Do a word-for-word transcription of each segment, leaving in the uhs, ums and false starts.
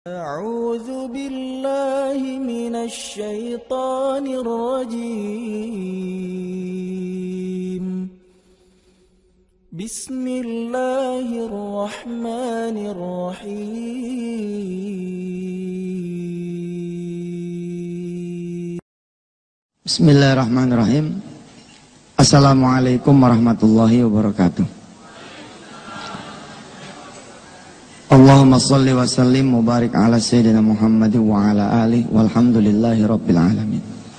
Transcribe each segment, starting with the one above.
أعوذ بالله من الشيطان الرجيم بسم الله الرحمن الرحيم بسم الله الرحمن الرحيم. Assalamualaikum warahmatullahi wabarakatuh. Allahumma salli wa sallim wa barik ala sayyidina Muhammad wa ala alihi walhamdulillahi rabbil alamin.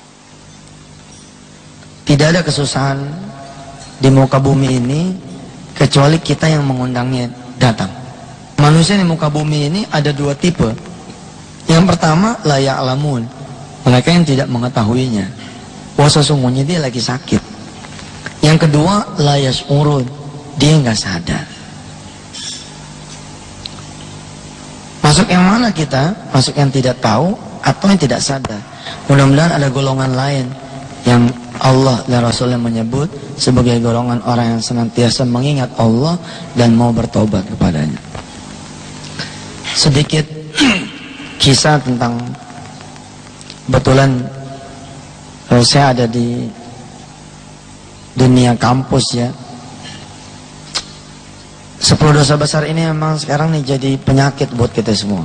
Tidak ada kesusahan di muka bumi ini kecuali kita yang mengundangnya datang. Manusia di muka bumi ini ada dua tipe. Yang pertama, la ya'lamun, mereka yang tidak mengetahuinya, wah sesungguhnya dia lagi sakit. Yang kedua, la yash'urun, dia nggak sadar. Masuk yang mana kita? Masuk yang tidak tahu atau yang tidak sadar? Mudah-mudahan ada golongan lain yang Allah dan Rasulnya menyebut sebagai golongan orang yang senantiasa mengingat Allah dan mau bertobat kepadanya. Sedikit kisah tentang, kebetulan saya ada di dunia kampus ya. Sepuluh dosa besar ini memang sekarang nih jadi penyakit buat kita semua.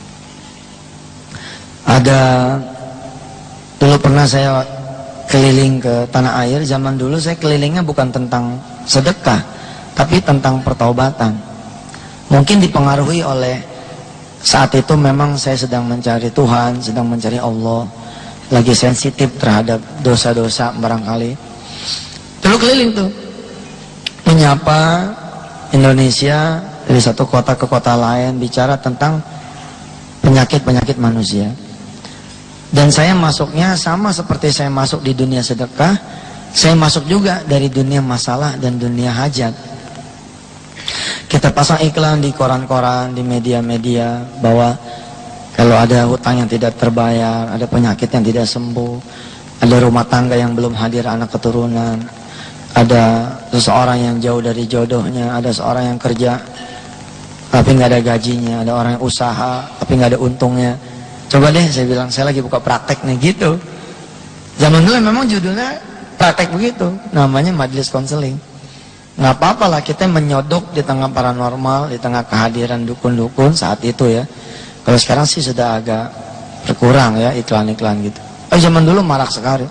Ada, dulu pernah saya keliling ke tanah air. Zaman dulu saya kelilingnya bukan tentang sedekah, tapi tentang pertaubatan. Mungkin dipengaruhi oleh saat itu memang saya sedang mencari Tuhan, sedang mencari Allah, lagi sensitif terhadap dosa-dosa barangkali. Dulu keliling tuh menyapa Indonesia dari satu kota ke kota lain, bicara tentang penyakit-penyakit manusia. Dan saya masuknya sama seperti saya masuk di dunia sedekah, saya masuk juga dari dunia masalah dan dunia hajat. Kita pasang iklan di koran-koran, di media-media bahwa kalau ada hutang yang tidak terbayar, ada penyakit yang tidak sembuh, ada rumah tangga yang belum hadir anak keturunan, ada seseorang yang jauh dari jodohnya, ada seorang yang kerja tapi nggak ada gajinya, ada orang yang usaha tapi nggak ada untungnya. Coba deh, saya bilang, saya lagi buka praktek nih gitu. Zaman dulu memang judulnya praktek begitu, namanya majelis konseling. Nggak apa-apa lah kita menyodok di tengah paranormal, di tengah kehadiran dukun-dukun saat itu ya. Kalau sekarang sih sudah agak berkurang ya iklan-iklan gitu. Oh, zaman dulu marak sekali.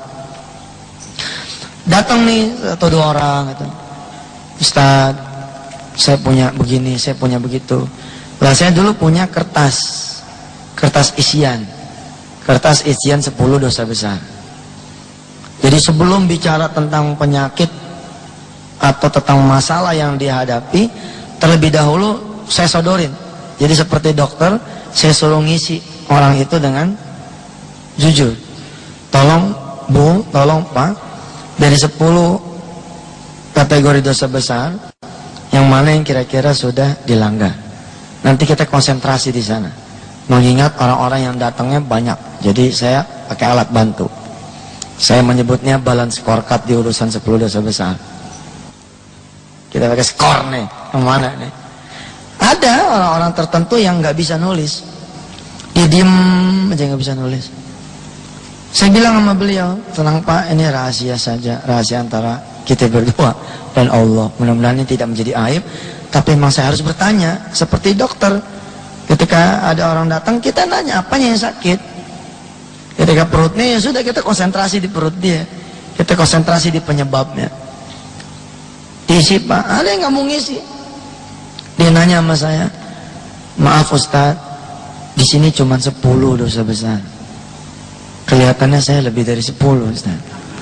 Datang nih satu dua orang gitu. Ustaz, saya punya begini, saya punya begitu. Lah saya dulu punya kertas, kertas isian, kertas isian sepuluh dosa besar. Jadi sebelum bicara tentang penyakit atau tentang masalah yang dihadapi, terlebih dahulu saya sodorin. Jadi seperti dokter, saya suruh ngisi orang itu dengan jujur. Tolong Bu, tolong Pak, dari sepuluh kategori dosa besar, yang mana yang kira-kira sudah dilanggar. Nanti kita konsentrasi di sana. Mengingat orang-orang yang datangnya banyak. Jadi saya pakai alat bantu. Saya menyebutnya balance scorecard di urusan sepuluh dosa besar. Kita pakai skor nih. Yang mana nih? Ada orang-orang tertentu yang nggak bisa nulis. Dia diem aja nggak bisa nulis. Saya bilang sama beliau, tenang Pak, ini rahasia saja, rahasia antara kita berdua dan Allah. Mudah-mudahan ini tidak menjadi aib, tapi memang saya harus bertanya, seperti dokter. Ketika ada orang datang, kita nanya apanya yang sakit. Ketika perutnya, ya sudah kita konsentrasi di perut dia. Kita konsentrasi di penyebabnya. Diisi Pak, ada yang nggak mau ngisi. Dia nanya sama saya, maaf Ustaz, di sini cuma sepuluh dosa besar. Kelihatannya saya lebih dari sepuluh Ustaz.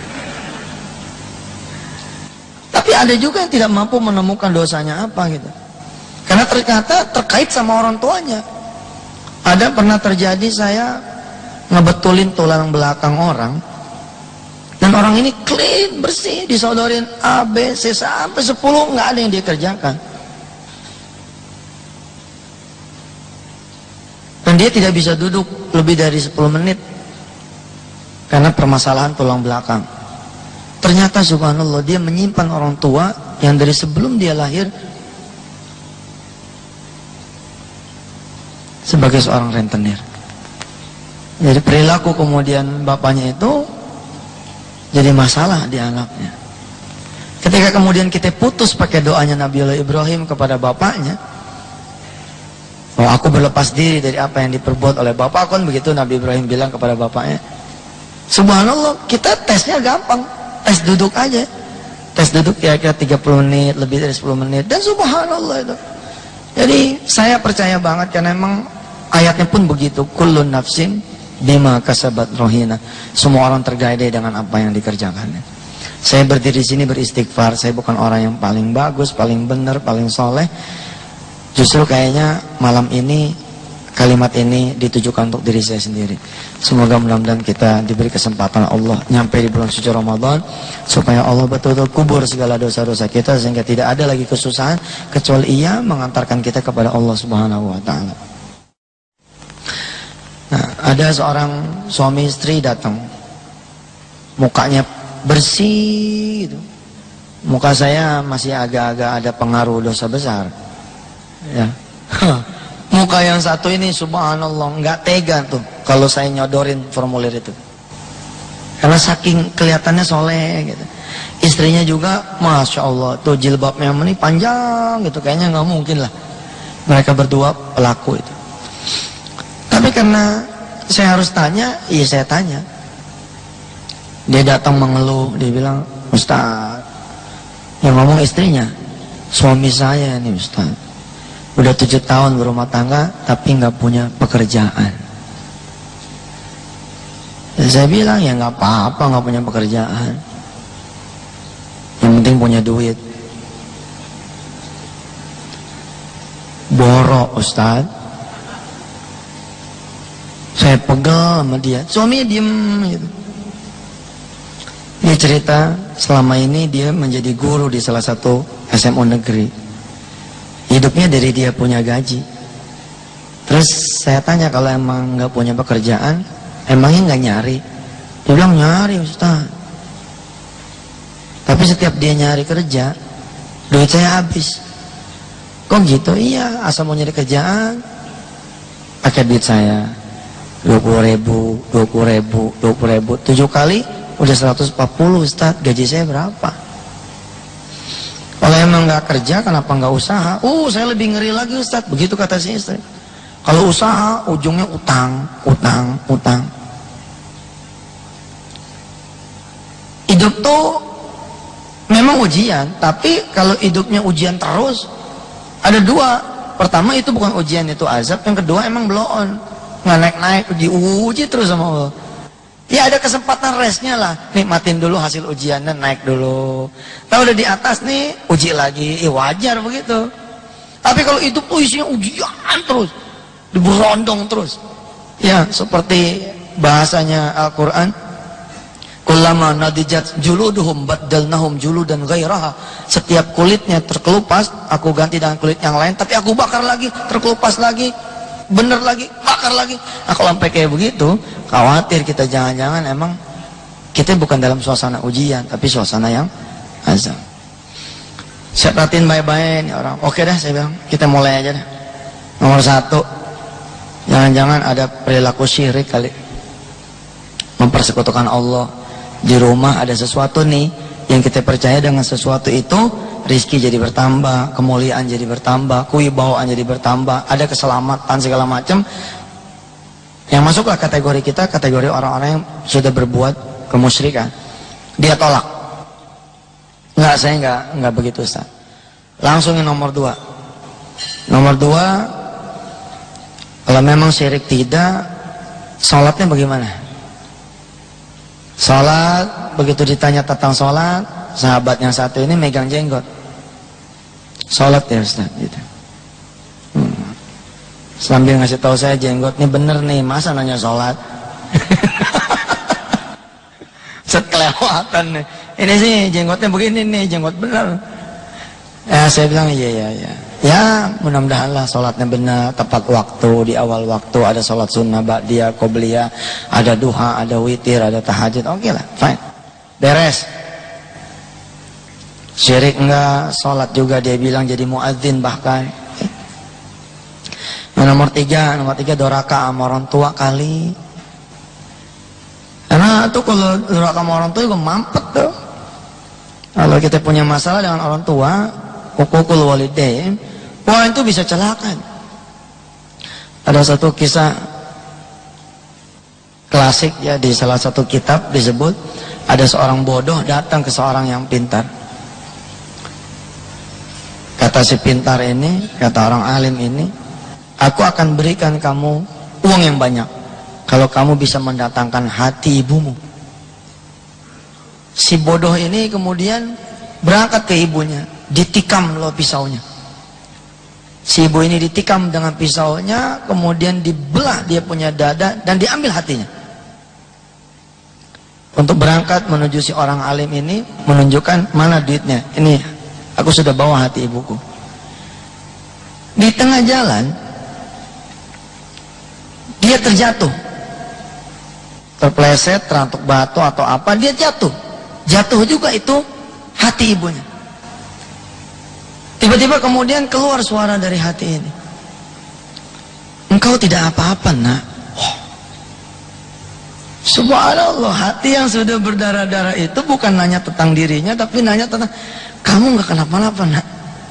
Tapi ada juga yang tidak mampu menemukan dosanya apa gitu. Karena ternyata terkait sama orang tuanya. Ada pernah terjadi saya ngebetulin tulang belakang orang, dan orang ini clean, bersih, disodorin A, B, C sampai sepuluh, nggak ada yang dia kerjakan. Dan dia tidak bisa duduk lebih dari sepuluh menit karena permasalahan tulang belakang. Ternyata subhanallah, dia menyimpan orang tua yang dari sebelum dia lahir sebagai seorang rentenir. Jadi perilaku kemudian bapaknya itu jadi masalah dianggapnya. Ketika kemudian kita putus pakai doanya Nabiullah Ibrahim kepada bapaknya, oh aku berlepas diri dari apa yang diperbuat oleh bapak, kan begitu Nabi Ibrahim bilang kepada bapaknya. Subhanallah, kita tesnya gampang, tes duduk aja, tes duduk kira-kira tiga puluh menit, lebih dari sepuluh menit, dan subhanallah itu. Jadi saya percaya banget karena memang ayatnya pun begitu, kullun nafsin bima kasabat rohina, semua orang tergadai dengan apa yang dikerjakannya. Saya berdiri di sini beristighfar, saya bukan orang yang paling bagus, paling benar, paling soleh. Justru kayaknya malam ini kalimat ini ditujukan untuk diri saya sendiri. Semoga mudah-mudahan kita diberi kesempatan Allah nyampe di bulan suci Ramadan, supaya Allah betul-betul kubur segala dosa-dosa kita, sehingga tidak ada lagi kesusahan kecuali Ia mengantarkan kita kepada Allah Subhanahu wa taala. Nah, ada seorang suami istri datang, mukanya bersih gitu. Muka saya masih agak-agak ada pengaruh dosa besar, ya. Muka yang satu ini subhanallah nggak tega tuh kalau saya nyodorin formulir itu, karena saking kelihatannya soleh gitu. Istrinya juga masya Allah tuh jilbabnya ini panjang gitu, kayaknya nggak mungkin lah mereka berdua pelaku itu. Tapi karena saya harus tanya, iya saya tanya. Dia datang mengeluh, dia bilang, Ustaz, yang ngomong istrinya, suami saya nih Ustaz, udah tujuh tahun berumah tangga tapi nggak punya pekerjaan. Ya, saya bilang ya nggak apa-apa nggak punya pekerjaan, yang penting punya duit. Borok Ustaz. Saya pegel sama dia, suaminya diem gitu. Dia cerita selama ini dia menjadi guru di salah satu S M U negeri. Hidupnya dari dia punya gaji. Terus saya tanya kalau emang nggak punya pekerjaan, emangnya nggak nyari? Dia bilang nyari Ustaz. Tapi setiap dia nyari kerja, duit saya habis. Kok gitu? Iya, asal mau nyari kerjaan, pakai duit saya. dua puluh ribu, dua puluh ribu, dua puluh ribu, tujuh kali udah seratus empat puluh Ustaz, gaji saya berapa? Kalau emang nggak kerja, kenapa nggak usaha? Uh, saya lebih ngeri lagi Ustaz, begitu kata si istri. Kalau usaha, ujungnya utang, utang, utang. Hidup tuh memang ujian, tapi kalau hidupnya ujian terus, ada dua. Pertama itu bukan ujian, itu azab. Yang kedua emang blow on, nggak naik-naik, diuji terus sama Allah. Ya ada kesempatan resnya lah, nikmatin dulu hasil ujiannya, naik dulu. Tahu udah di atas nih, uji lagi, ya wajar begitu. Tapi kalau itu isinya ujian terus, diberondong terus, ya seperti bahasanya Al-Quran, kullama nadijat juluduhum baddalnahum juludan ghairaha. Setiap kulitnya terkelupas, aku ganti dengan kulit yang lain, tapi aku bakar lagi, terkelupas lagi, bener lagi, bakar lagi. Nah kalau sampai kayak begitu, khawatir kita jangan-jangan emang kita bukan dalam suasana ujian, tapi suasana yang azab. Saya perhatiin baik-baik nih orang. Oke dah, saya bilang kita mulai aja dah. Nomor satu, jangan-jangan ada perilaku syirik kali, mempersekutukan Allah. Di rumah ada sesuatu nih yang kita percaya dengan sesuatu itu rizki jadi bertambah, kemuliaan jadi bertambah, kewibawaan jadi bertambah, ada keselamatan segala macam. Yang masuklah kategori kita, kategori orang-orang yang sudah berbuat kemusyrikan. Dia tolak. Enggak, saya enggak, enggak begitu Ustaz. Langsung yang nomor dua. Nomor dua, kalau memang syirik tidak, sholatnya bagaimana? Sholat, begitu ditanya tentang sholat, sahabat yang satu ini megang jenggot. Sholat ya Ustaz, gitu. Hmm. Sambil ngasih tahu saya jenggot, ini bener nih, masa nanya sholat? Sekelewatan nih. Ini sih jenggotnya begini nih, jenggot bener. Ya saya bilang iya iya iya. Ya mudah-mudahan lah sholatnya benar, tepat waktu, di awal waktu, ada sholat sunnah, ba'diyah, qobliyah, ada duha, ada witir, ada tahajud, oke okay lah, fine, beres. Syirik enggak, sholat juga dia bilang jadi muadzin bahkan. Yang nomor tiga, nomor tiga doraka sama orang tua kali. Karena tuh kalau doraka sama orang tua juga mampet tuh. Kalau kita punya masalah dengan orang tua, hukukul walidain, wah itu bisa celaka. Ada satu kisah klasik ya di salah satu kitab disebut, ada seorang bodoh datang ke seorang yang pintar. Kata si pintar ini, kata orang alim ini, aku akan berikan kamu uang yang banyak kalau kamu bisa mendatangkan hati ibumu. Si bodoh ini kemudian berangkat ke ibunya, ditikam loh pisaunya. Si ibu ini ditikam dengan pisaunya, kemudian dibelah dia punya dada dan diambil hatinya. Untuk berangkat menuju si orang alim ini, menunjukkan mana duitnya. Ini, aku sudah bawa hati ibuku. Di tengah jalan, dia terjatuh. Terpleset, terantuk batu atau apa, dia jatuh. Jatuh juga itu hati ibunya. Tiba-tiba kemudian keluar suara dari hati ini. Engkau tidak apa-apa nak. Oh. Subhanallah, hati yang sudah berdarah-darah itu bukan nanya tentang dirinya, tapi nanya tentang kamu gak kenapa-napa nak.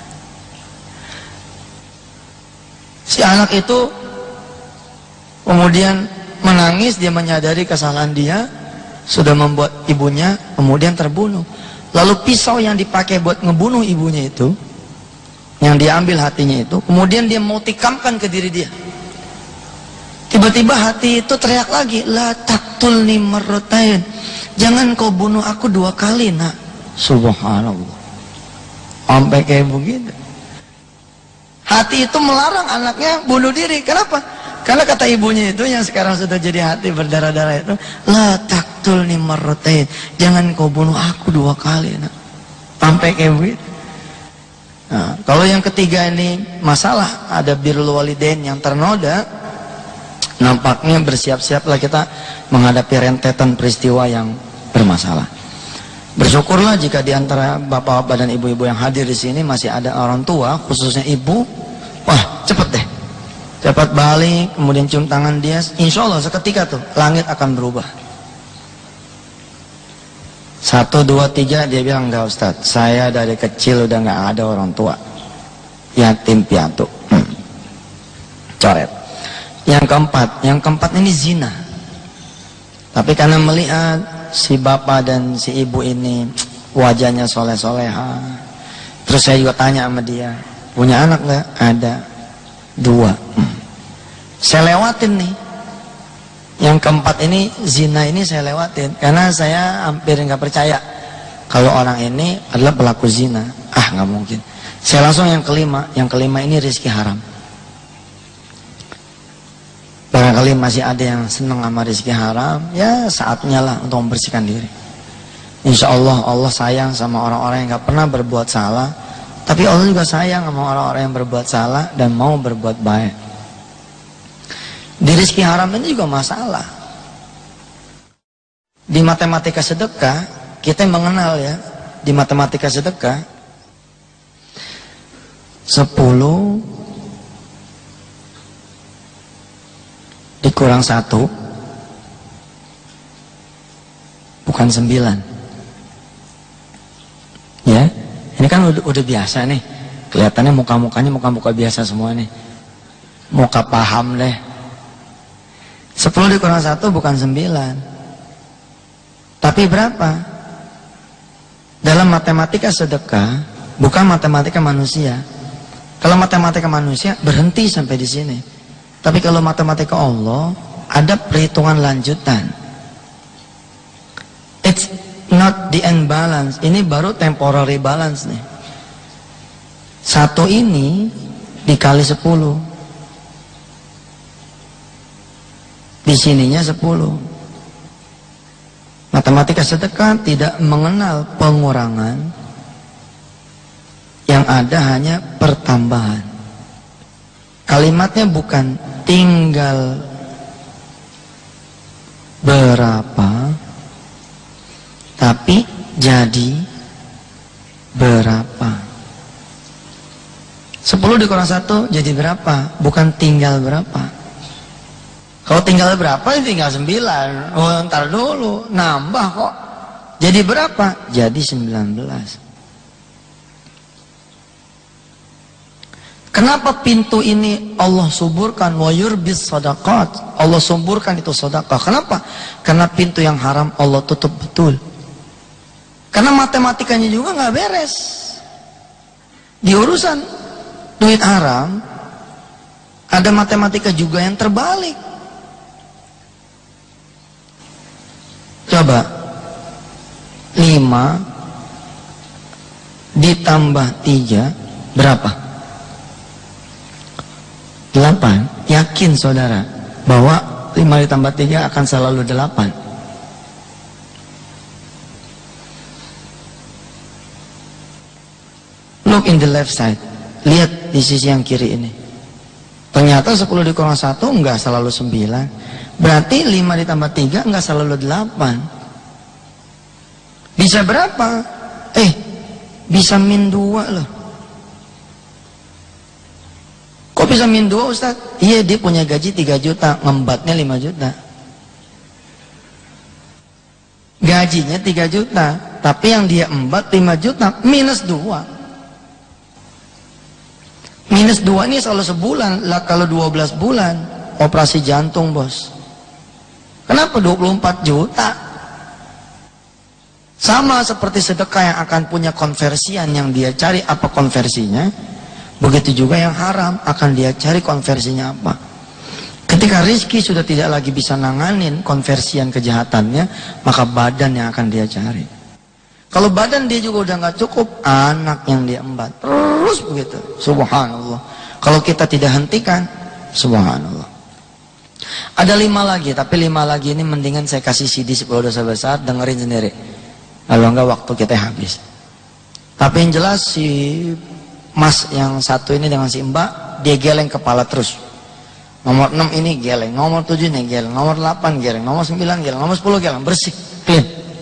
Si anak itu kemudian menangis, dia menyadari kesalahan dia, sudah membuat ibunya kemudian terbunuh. Lalu pisau yang dipakai buat ngebunuh ibunya itu, yang diambil hatinya itu, kemudian dia mau tikamkan ke diri dia. Tiba-tiba hati itu teriak lagi, la taqtulni marratain, jangan kau bunuh aku dua kali nak. Subhanallah, sampai kayak begitu. Hati itu melarang anaknya bunuh diri. Kenapa? Karena kata ibunya itu yang sekarang sudah jadi hati berdarah-darah itu, la taqtulni marratain, jangan kau bunuh aku dua kali nak. Sampai kayak begitu. Nah, kalau yang ketiga ini masalah ada birrul walidain yang ternoda, nampaknya bersiap-siaplah kita menghadapi rentetan peristiwa yang bermasalah. Bersyukurlah jika di antara bapak-bapak dan ibu-ibu yang hadir di sini masih ada orang tua, khususnya ibu. Wah, cepet deh, cepat balik, kemudian cium tangan dia. Insya Allah seketika tuh langit akan berubah. Satu, dua, tiga, dia bilang, enggak Ustadz, saya dari kecil udah nggak ada orang tua, yatim piatu. hmm. Coret. Yang keempat, yang keempat ini zina. Tapi karena melihat si bapak dan si ibu ini wajahnya soleh-soleha, terus saya juga tanya sama dia, punya anak nggak? Ada dua. hmm. Saya lewatin nih yang keempat ini, zina ini saya lewatin karena saya hampir nggak percaya kalau orang ini adalah pelaku zina. Ah, nggak mungkin. Saya langsung yang kelima, yang kelima ini rezeki haram. Barangkali masih ada yang senang sama rezeki haram, ya saatnya lah untuk membersihkan diri. Insya Allah Allah sayang sama orang-orang yang nggak pernah berbuat salah, tapi Allah juga sayang sama orang-orang yang berbuat salah dan mau berbuat baik. Di rezeki haram ini juga masalah. Di matematika sedekah kita mengenal ya, di matematika sedekah sepuluh dikurang satu bukan sembilan. Ya, ini kan udah, udah biasa nih. Kelihatannya muka-mukanya muka-muka biasa semua nih. Muka paham deh. Sepuluh dikurang satu bukan sembilan. Tapi berapa? Dalam matematika sedekah bukan matematika manusia. Kalau matematika manusia berhenti sampai di sini. Tapi kalau matematika Allah ada perhitungan lanjutan. It's not the end balance. Ini baru temporary balance nih. Satu ini dikali sepuluh. Di sininya sepuluh. Matematika sedekah tidak mengenal pengurangan. Yang ada hanya pertambahan. Kalimatnya bukan tinggal berapa, tapi jadi berapa. sepuluh dikurang satu jadi berapa? Bukan tinggal berapa. Kalau tinggal berapa ya tinggal sembilan. Oh ntar dulu, nambah kok. Jadi berapa? Jadi sembilan belas. Kenapa pintu ini Allah suburkan? Wa yurbis sadaqat. Allah suburkan itu sedekah. Kenapa? Karena pintu yang haram Allah tutup betul. Karena matematikanya juga nggak beres. Di urusan duit haram ada matematika juga yang terbalik. Coba lima ditambah tiga berapa? delapan. Yakin saudara bahwa lima ditambah tiga akan selalu delapan? Look in the left side. Lihat di sisi yang kiri ini. Ternyata sepuluh dikurang satu enggak selalu sembilan. Berarti lima ditambah tiga enggak selalu delapan. Bisa berapa? Eh, bisa min dua loh. Kok bisa min dua Ustaz? Iya, dia punya gaji tiga juta, ngembatnya lima juta. Gajinya tiga juta, tapi yang dia embat lima juta, minus dua. Minus dua ini selalu sebulan, lah kalau dua belas bulan, operasi jantung bos. Kenapa dua puluh empat juta? Sama seperti sedekah yang akan punya konversian yang dia cari apa konversinya. Begitu juga yang haram akan dia cari konversinya apa. Ketika rizki sudah tidak lagi bisa nanganin konversian kejahatannya, maka badan yang akan dia cari. Kalau badan dia juga udah nggak cukup, anak yang dia embat terus begitu. Subhanallah. Kalau kita tidak hentikan, subhanallah. Ada lima lagi, tapi lima lagi ini mendingan saya kasih C D sepuluh dosa besar, dengerin sendiri. Kalau enggak waktu kita habis. Tapi yang jelas si Mas yang satu ini dengan si Mbak, dia geleng kepala terus. Nomor enam ini geleng, nomor tujuh ini geleng, nomor delapan geleng, nomor sembilan geleng, nomor sepuluh geleng, bersih, clean.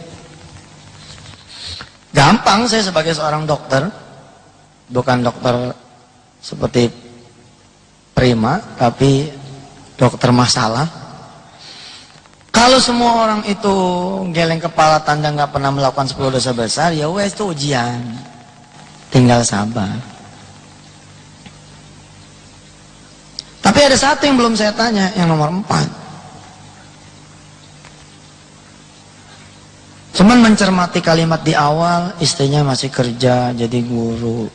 Gampang saya sebagai seorang dokter, bukan dokter seperti prima, tapi dokter masalah. Kalau semua orang itu geleng kepala tanda nggak pernah melakukan sepuluh dosa besar, ya wes itu ujian. Tinggal sabar. Tapi ada satu yang belum saya tanya, yang nomor empat. Cuman mencermati kalimat di awal, istrinya masih kerja, jadi guru.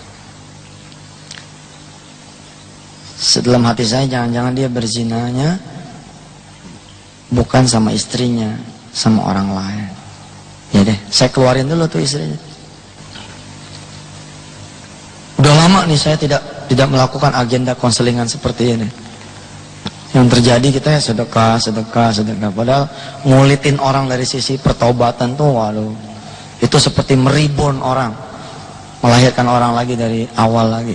Dalam hati saya, jangan-jangan dia berzinanya bukan sama istrinya, sama orang lain. Ya deh, saya keluarin dulu tuh istrinya. Udah lama nih saya tidak tidak melakukan agenda konselingan seperti ini. Yang terjadi kita ya sedekah, sedekah, sedekah. Padahal ngulitin orang dari sisi pertobatan tuh, waduh, itu seperti meribon orang, melahirkan orang lagi dari awal lagi.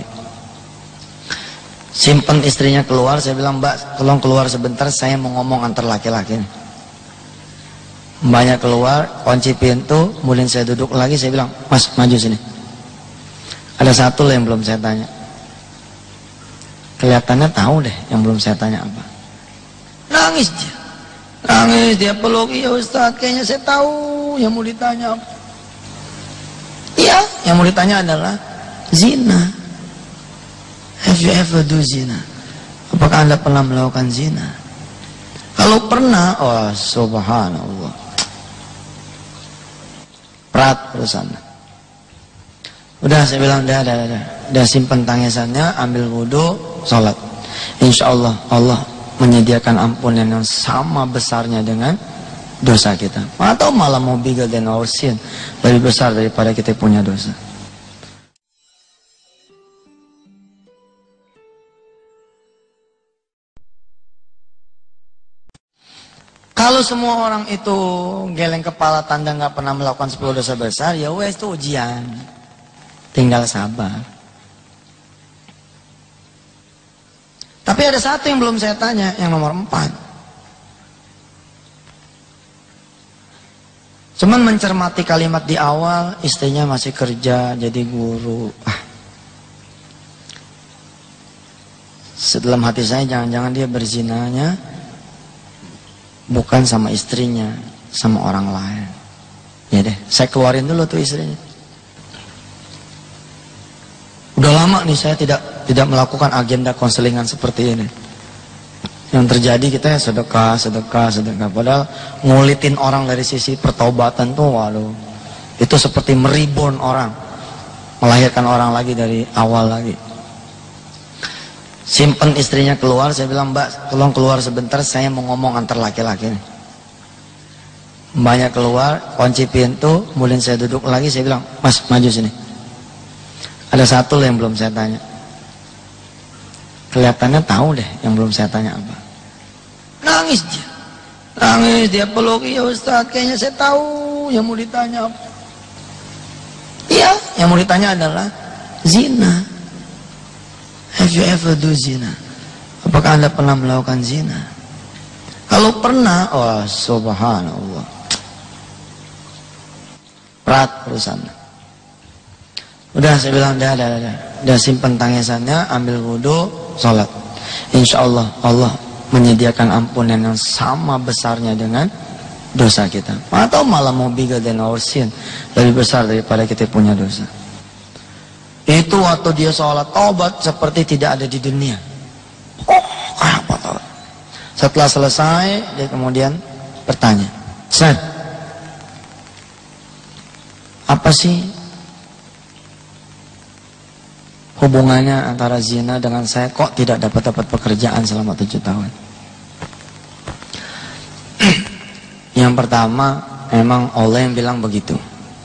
Simpen istrinya keluar, saya bilang, Mbak, tolong keluar sebentar, saya mau ngomong antar laki-laki. Mbaknya keluar, kunci pintu, kemudian saya duduk lagi, saya bilang, Mas, maju sini. Ada satu loh yang belum saya tanya. Kelihatannya tahu deh yang belum saya tanya apa. Nangis dia. Nangis dia peluk, iya Ustaz, kayaknya saya tahu yang mau ditanya apa. Iya, yang mau ditanya adalah zina. Have you ever do zina? Apakah Anda pernah melakukan zina? Kalau pernah, oh subhanallah. Berat urusannya. Udah saya bilang, udah, udah, udah, udah simpen tangisannya, ambil wudhu, sholat. Insya Allah, Allah menyediakan ampunan yang sama besarnya dengan dosa kita. Atau malah mau bigger than our sin, lebih besar daripada kita punya dosa. Kalau semua orang itu geleng kepala tanda nggak pernah melakukan sepuluh dosa besar, ya wes itu ujian. Tinggal sabar. Tapi ada satu yang belum saya tanya, yang nomor empat. Cuman mencermati kalimat di awal, istrinya masih kerja, jadi guru. Ah. Dalam hati saya jangan-jangan dia berzinanya bukan sama istrinya, sama orang lain. Ya deh, saya keluarin dulu tuh istrinya. Udah lama nih saya tidak tidak melakukan agenda konselingan seperti ini. Yang terjadi kita ya sedekah, sedekah, sedekah. Padahal ngulitin orang dari sisi pertaubatan tuh, waduh, itu seperti meribon orang, melahirkan orang lagi dari awal lagi. Simpen istrinya keluar, saya bilang, Mbak, tolong keluar sebentar, saya mau ngomong antar laki-laki nih. Mbaknya keluar, kunci pintu, kemudian saya duduk lagi, saya bilang, Mas, maju sini. Ada satu yang belum saya tanya. Kelihatannya tahu deh yang belum saya tanya apa. Nangis dia. Nangis dia peluk, iya Ustaz, kayaknya saya tahu yang mau ditanya apa. Iya, yang mau ditanya adalah zina. Have you ever do zina? Apakah Anda pernah melakukan zina? Kalau pernah, oh subhanallah, berat perusahaan. Udah saya bilang, dah, dah, dah, dah simpan tangisannya, ambil wudhu, sholat. Insya Allah, Allah menyediakan ampunan yang sama besarnya dengan dosa kita. Atau malah mau bigger than our sin, lebih besar daripada kita punya dosa. Itu waktu dia sholat taubat seperti tidak ada di dunia. Oh, kenapa taubat? Setelah selesai, dia kemudian bertanya, Ustaz, apa sih hubungannya antara zina dengan saya, kok tidak dapat-dapat pekerjaan selama tujuh tahun? Yang pertama, memang Allah yang bilang begitu.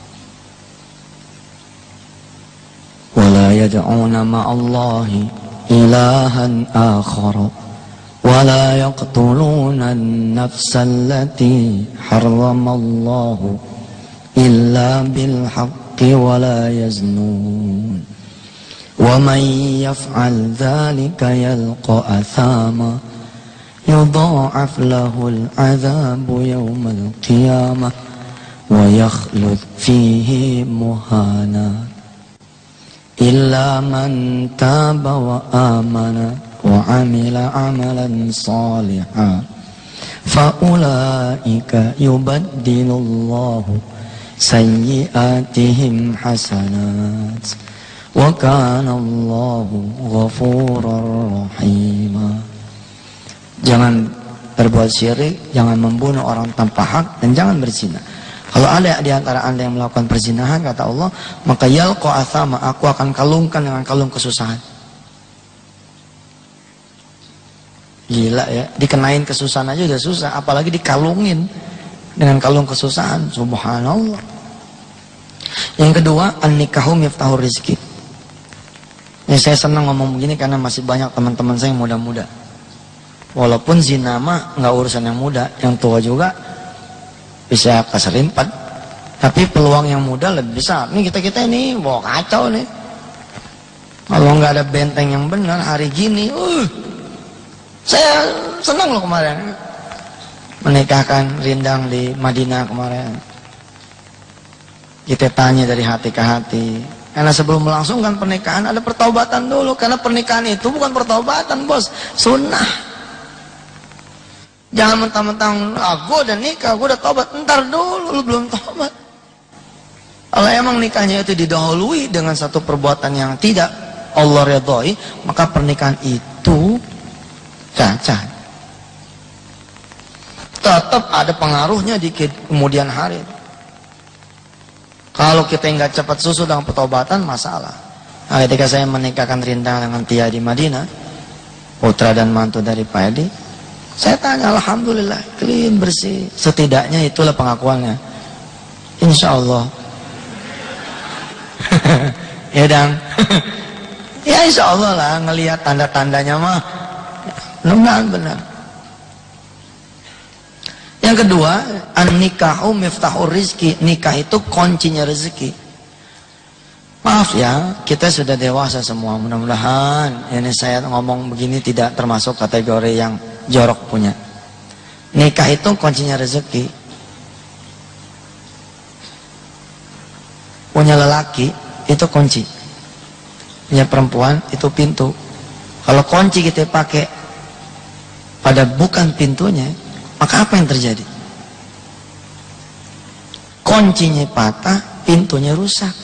Wala yad'una ma'allahi ilahan akhara wala yaqtuluna an-nafsa allati harramallahu illa bil haqqi wala yaznun. وَمَنْ يَفْعَلْ ذَلِكَ يَلْقَ أَثَامًا يُضَاعَفْ لَهُ الْعَذَابُ يَوْمَ الْقِيَامَةِ وَيَخْلُدْ فِيهِ مُهَانًا إِلَّا مَنْ تَابَ وَآمَنَ وَعَمِلَ عَمَلًا صَالِحًا فَأُولَئِكَ يُبَدِّلُ اللَّهُ سَيِّئَاتِهِمْ حَسَنَاتٍ wa kana Allahu ghafurur rahima. Jangan berbuat syirik, jangan membunuh orang tanpa hak, dan jangan berzina. Kalau ada di antara Anda yang melakukan perzinahan, kata Allah, maka yalqa athama, aku akan kalungkan dengan kalung kesusahan. Gila ya, dikenain kesusahan aja udah susah, apalagi dikalungin dengan kalung kesusahan. Subhanallah. Yang kedua, an-nikahu miftahur rizki. Ya, saya senang ngomong begini karena masih banyak teman-teman saya yang muda-muda. Walaupun zina mah nggak urusan yang muda, yang tua juga bisa keserimpat. Tapi peluang yang muda lebih besar. Nih kita-kita ini bawa kacau nih. Kalau nggak ada benteng yang benar hari gini, uh, saya senang loh kemarin menikahkan Rindang di Madinah kemarin. Kita tanya dari hati ke hati. Karena sebelum melangsungkan pernikahan ada pertaubatan dulu. Karena pernikahan itu bukan pertaubatan, bos, sunnah. Jangan mentang-mentang, ah, gue udah nikah, gue udah taubat. Ntar dulu, lu belum taubat. Kalau emang nikahnya itu didahului dengan satu perbuatan yang tidak Allah ridhoi, maka pernikahan itu cacat. Tetap ada pengaruhnya di kemudian hari. Kalau kita nggak cepat susu dengan pertobatan, masalah. Nah, ketika saya menikahkan Rindang dengan Tia di Madinah, putra dan mantu dari Pak Edi, saya tanya, alhamdulillah, clean, bersih. Setidaknya itulah pengakuannya. Insya Allah. Ya dang. Ya insya Allah lah, ngelihat tanda-tandanya mah, benar benar. Yang kedua, an-nikahu miftahur rizki. Nikah itu kuncinya rezeki. Maaf ya, kita sudah dewasa semua. Mudah-mudahan ini saya ngomong begini tidak termasuk kategori yang jorok punya. Nikah itu kuncinya rezeki. Punya lelaki itu kunci, punya perempuan itu pintu. Kalau kunci kita pakai pada bukan pintunya, maka apa yang terjadi? Kuncinya patah, pintunya rusak.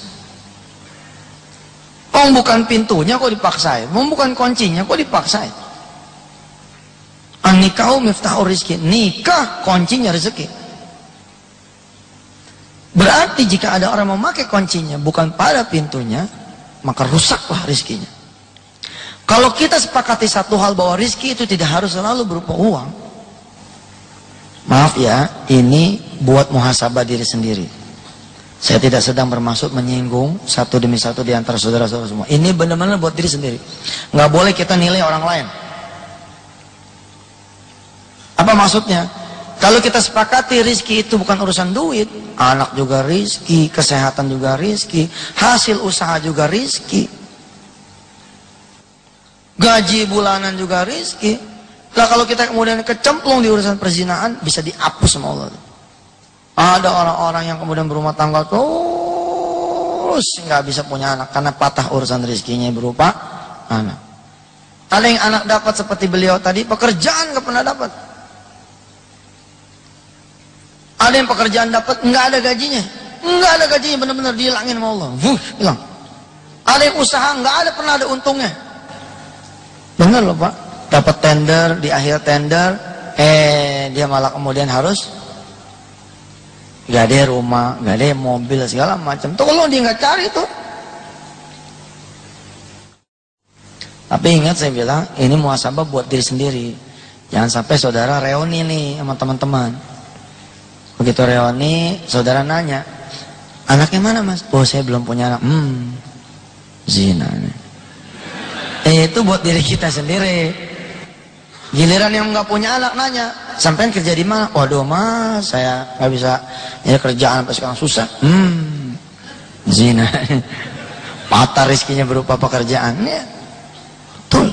Oh, bukan pintunya kok dipaksain, oh, bukan kuncinya kok dipaksain. An-nikahu miftahur rizki, nikah kuncinya rezeki. Berarti jika ada orang memakai kuncinya bukan pada pintunya, maka rusaklah rizkinya. Kalau kita sepakati satu hal bahwa rizki itu tidak harus selalu berupa uang, maaf ya, ini buat muhasabah diri sendiri. Saya tidak sedang bermaksud menyinggung satu demi satu di antara saudara-saudara semua. Ini benar-benar buat diri sendiri. Nggak boleh kita nilai orang lain. Apa maksudnya? Kalau kita sepakati rizki itu bukan urusan duit, anak juga rizki, kesehatan juga rizki, hasil usaha juga rizki, gaji bulanan juga rizki. Lah kalau kita kemudian kecemplung di urusan perzinahan, bisa dihapus sama Allah. Ada orang-orang yang kemudian berumah tangga terus nggak bisa punya anak karena patah urusan rizkinya berupa anak. Ada yang anak dapat seperti beliau tadi, pekerjaan nggak pernah dapat. Ada yang pekerjaan dapat nggak ada gajinya, nggak ada gajinya, benar-benar dihilangin sama Allah. Wuh, hilang. Ada yang usaha nggak ada pernah ada untungnya. Benar loh Pak, dapat tender, di akhir tender, eh dia malah kemudian harus gak ada rumah, gak ada mobil, segala macam. Tuh kalau dia nggak cari tuh. Tapi ingat saya bilang, ini muhasabah buat diri sendiri. Jangan sampai saudara reuni nih sama teman-teman. Begitu reuni, saudara nanya, anaknya mana mas? Oh saya belum punya anak. Hmm, zina nih. Eh, itu buat diri kita sendiri. Giliran yang nggak punya anak nanya, sampean kerja di mana? Waduh mas, saya nggak bisa, ya kerjaan sampai sekarang susah. Hmm, zina. Patah rizkinya berupa pekerjaan. Ya, betul.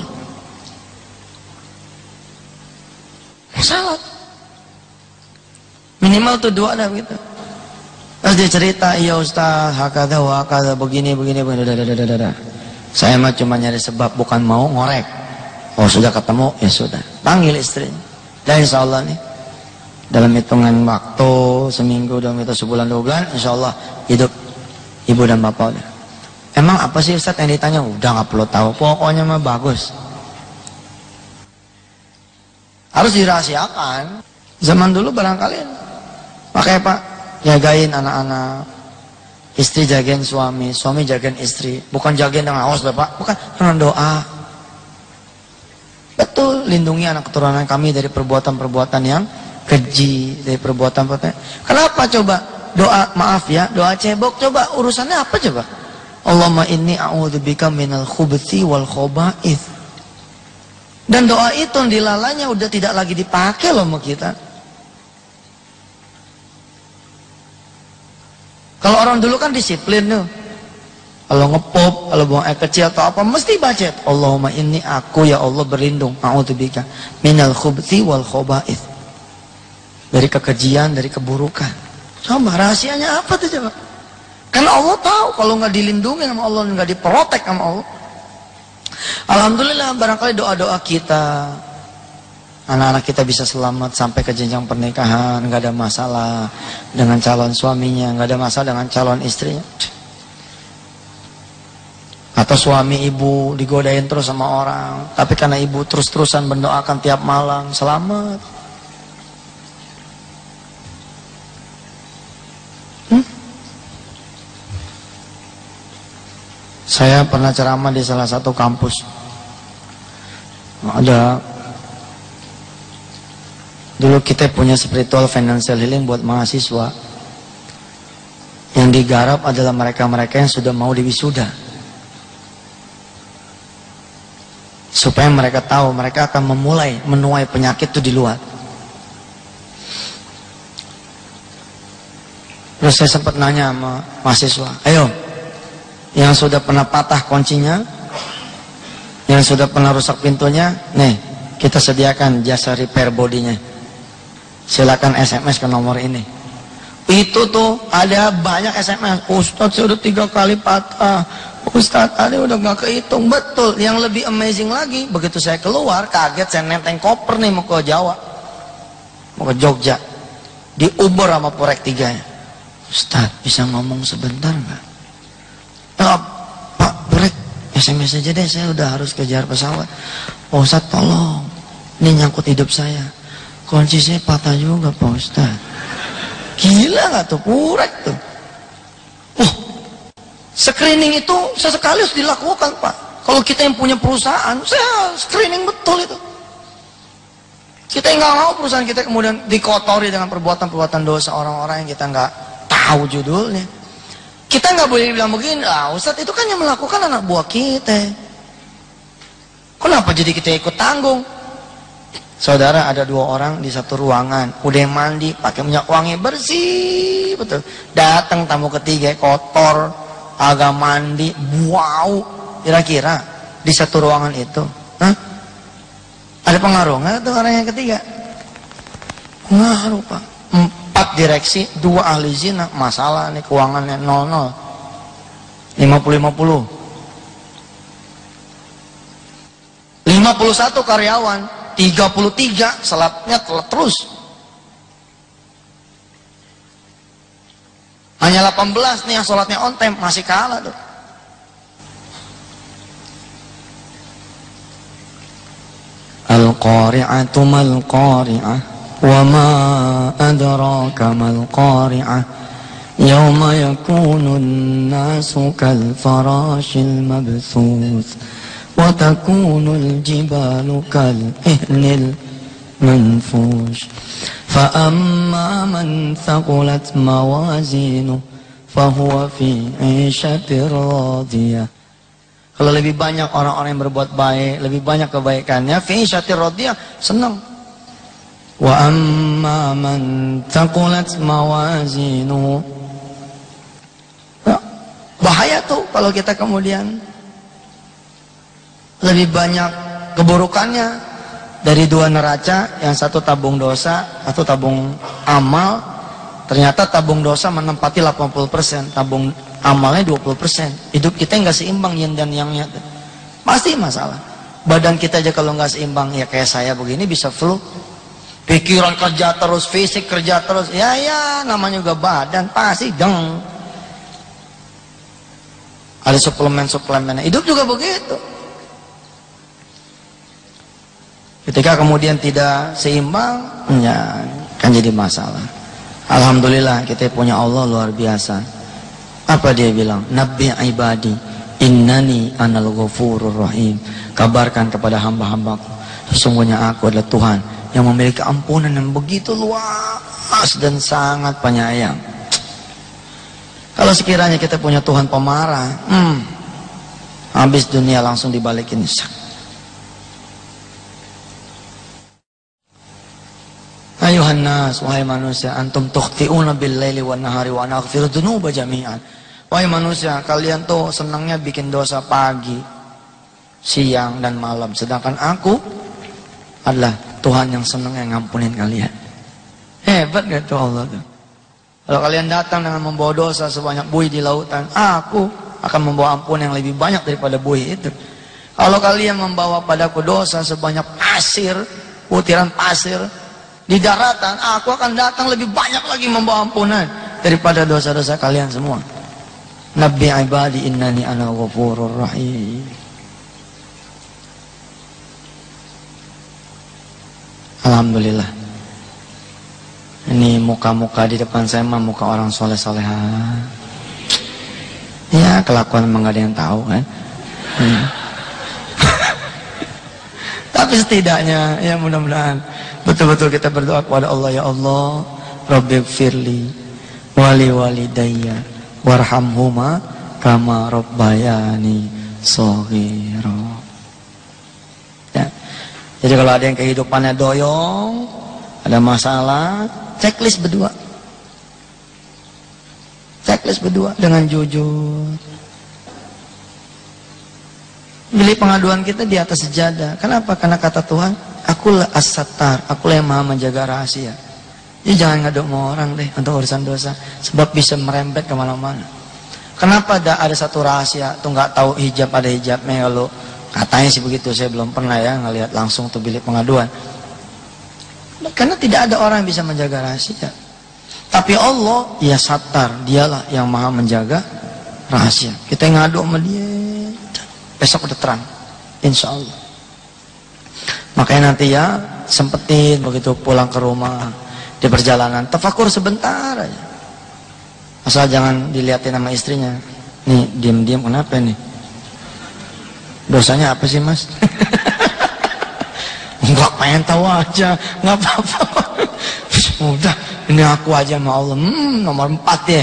Salah. Minimal tuh dua dah begitu. Terus dia cerita, iya ustaz, hakada wa hakada, begini begini begini, dadadadadada. Saya mah cuma nyari sebab, bukan mau ngorek. Oh sudah ketemu, ya sudah. Panggil istrinya. Dan insya Allah nih, dalam hitungan waktu, seminggu, dalam itu sebulan, dua bulan, insya Allah hidup ibu dan bapak udah. Emang apa sih Ustaz yang ditanya? Udah gak perlu tahu, pokoknya mah bagus. Harus dirahasiakan. Zaman dulu barangkali, makanya Pak, jagain anak-anak. Istri jagain suami, suami jagain istri. Bukan jagain dengan awas Bapak, bukan, dengan doa. Betul, lindungi anak keturunan kami dari perbuatan-perbuatan yang keji, dari perbuatan-perbuatan. Kenapa coba? Doa, maaf ya, doa cebok, coba urusannya apa coba? Allahumma inni a'udzubika minal khubuthi wal khoba'ith. Dan doa itu dilalanya udah tidak lagi dipakai loh sama kita. Kalau orang dulu kan disiplin tuh. Kalau ngepop, kalau buang air kecil atau apa, mesti baca. Allahumma inni aku ya Allah berlindung. A'udzubika minal khubuthi wal khoba'ith. Dari kekejian, dari keburukan. Coba rahasianya apa tuh coba? Karena Allah tahu kalau nggak dilindungi sama Allah, nggak diprotek sama Allah. Alhamdulillah barangkali doa-doa kita, anak-anak kita bisa selamat sampai ke jenjang pernikahan, nggak ada masalah dengan calon suaminya, nggak ada masalah dengan calon istrinya. Atau suami ibu digodain terus sama orang, tapi karena ibu terus-terusan mendoakan tiap malam, selamat. Hmm? Saya pernah ceramah di salah satu kampus. Ada, dulu kita punya spiritual financial healing buat mahasiswa. Yang digarap adalah mereka-mereka yang sudah mau diwisuda. Supaya mereka tahu mereka akan memulai menuai penyakit itu di luar. Terus saya sempat nanya sama mahasiswa, ayo yang sudah pernah patah kuncinya, yang sudah pernah rusak pintunya, nih kita sediakan jasa repair bodinya. Silakan S M S ke nomor ini. Itu tuh ada banyak S M S, Ustadz saya udah tiga kali patah, Ustadz ada udah gak kehitung. Betul, yang lebih amazing lagi, begitu saya keluar kaget, saya nenteng koper nih mau ke Jawa, mau ke Jogja, di Uber sama Purek tiganya. Ustadz bisa ngomong sebentar gak? Oh, Pak Purek S M S aja deh, saya udah harus kejar pesawat. Oh, Ustadz tolong, ini nyangkut hidup saya, kunci saya patah juga Pak Ustadz. Gila gak tuh Purek tuh. Oh, screening itu sesekali harus dilakukan Pak. Kalau kita yang punya perusahaan, saya screening betul itu. Kita nggak mau perusahaan kita kemudian dikotori dengan perbuatan-perbuatan dosa orang-orang yang kita nggak tahu judulnya. Kita nggak boleh bilang begini, ah Ustadz itu kan yang melakukan anak buah kita. Kenapa jadi kita ikut tanggung? Saudara, ada dua orang di satu ruangan, udah mandi, pakai minyak wangi bersih, betul. Datang tamu ketiga, kotor, agak mandi, bau. Kira-kira di satu ruangan itu, hah? Ada pengaruh nggak tuh orang yang ketiga? Pengaruh Pak. Empat direksi, dua ahli zina, masalah nih keuangannya nol nol, lima puluh lima puluh. lima puluh satu karyawan, tiga puluh tiga salatnya terus. Hanya delapan belas nih yang salatnya on time, masih kalah tuh. Al-qari'atu mal-qari'ah wa ma adraka mal-qari'ah yawma yakunun nasu kal-farashil mabthuth wa takunul jibalu kal-ihnil manfush fa amma man thaqulat mawazinuh fahuwa fi 'ishatir radiyah. Kalau lebih banyak orang-orang yang berbuat baik, lebih banyak kebaikannya, fi 'ishatir radiyah, senang. Wa amma man thaqulat mawazinuh, bahaya tuh kalau kita kemudian lebih banyak keburukannya dari dua neraca, yang satu tabung dosa, satu tabung amal. Ternyata tabung dosa menempati delapan puluh persen, tabung amalnya dua puluh persen. Hidup kita nggak seimbang yin dan yang-nya, pasti masalah. Badan kita aja kalau nggak seimbang, ya kayak saya begini bisa flu. Pikiran kerja terus, fisik kerja terus, ya ya namanya juga badan pasti deng. Ada suplemen-suplemennya, hidup juga begitu. Ketika kemudian tidak seimbang, ya kan jadi masalah. Alhamdulillah kita punya Allah luar biasa. Apa dia bilang? Nabbi ibadi innani anal ghafurur rahim. Kabarkan kepada hamba-hambaku, sesungguhnya aku adalah Tuhan yang memiliki ampunan yang begitu luas dan sangat penyayang. Kalau sekiranya kita punya Tuhan pemarah, hmm, habis dunia langsung dibalikin. Ayuhan nas, wahai manusia, antum tukhti'una bil laili wan nahari wa ana aghfiru dzunuba jami'an. Wahai manusia, kalian tuh senangnya bikin dosa pagi, siang dan malam, sedangkan aku adalah Tuhan yang senang yang ngampunin kalian. Hebat gak tuh Allah tuh? Kalau kalian datang dengan membawa dosa sebanyak buih di lautan, aku akan membawa ampun yang lebih banyak daripada buih itu. Kalau kalian membawa padaku dosa sebanyak pasir, butiran pasir di daratan, aku akan datang lebih banyak lagi membawa ampunan daripada dosa-dosa kalian semua. Nabbi ibadi innani ana ghafurur rahim. Alhamdulillah. Ini muka-muka di depan saya mah muka orang soleh-soleha. Ya kelakuan emang gak ada yang tahu kan. Hmm. Tapi setidaknya ya mudah-mudahan betul-betul kita berdoa kepada Allah, ya Allah, Rabbighfirli wali walidayya warhamhuma kama rabbayani shaghira. Ya. Jadi kalau ada yang kehidupannya doyong, ada masalah, checklist berdua. Checklist berdua dengan jujur. Pilih pengaduan kita di atas sejadah. Kenapa? Karena kata Tuhan, akulah as-sattar, akulah yang maha menjaga rahasia. Ya jangan ngadu sama orang deh untuk urusan dosa, sebab bisa merembet kemana-mana. Kenapa ada ada satu rahasia tuh nggak tahu hijab ada hijabnya, kalau katanya sih begitu, saya belum pernah ya ngelihat langsung tuh bilik pengaduan. Karena tidak ada orang yang bisa menjaga rahasia. Tapi Allah ya satar, dialah yang maha menjaga rahasia. Kita ngadu sama dia, besok udah terang, insya Allah. Makanya nanti ya sempetin begitu pulang ke rumah, di perjalanan tafakur sebentar aja, asal jangan dilihatin sama istrinya. Nih diam-diam kenapa nih, dosanya apa sih mas? Enggak, pengen tahu aja, nggak apa-apa. Udah, ini aku aja sama Allah. Hmm, nomor empat ya.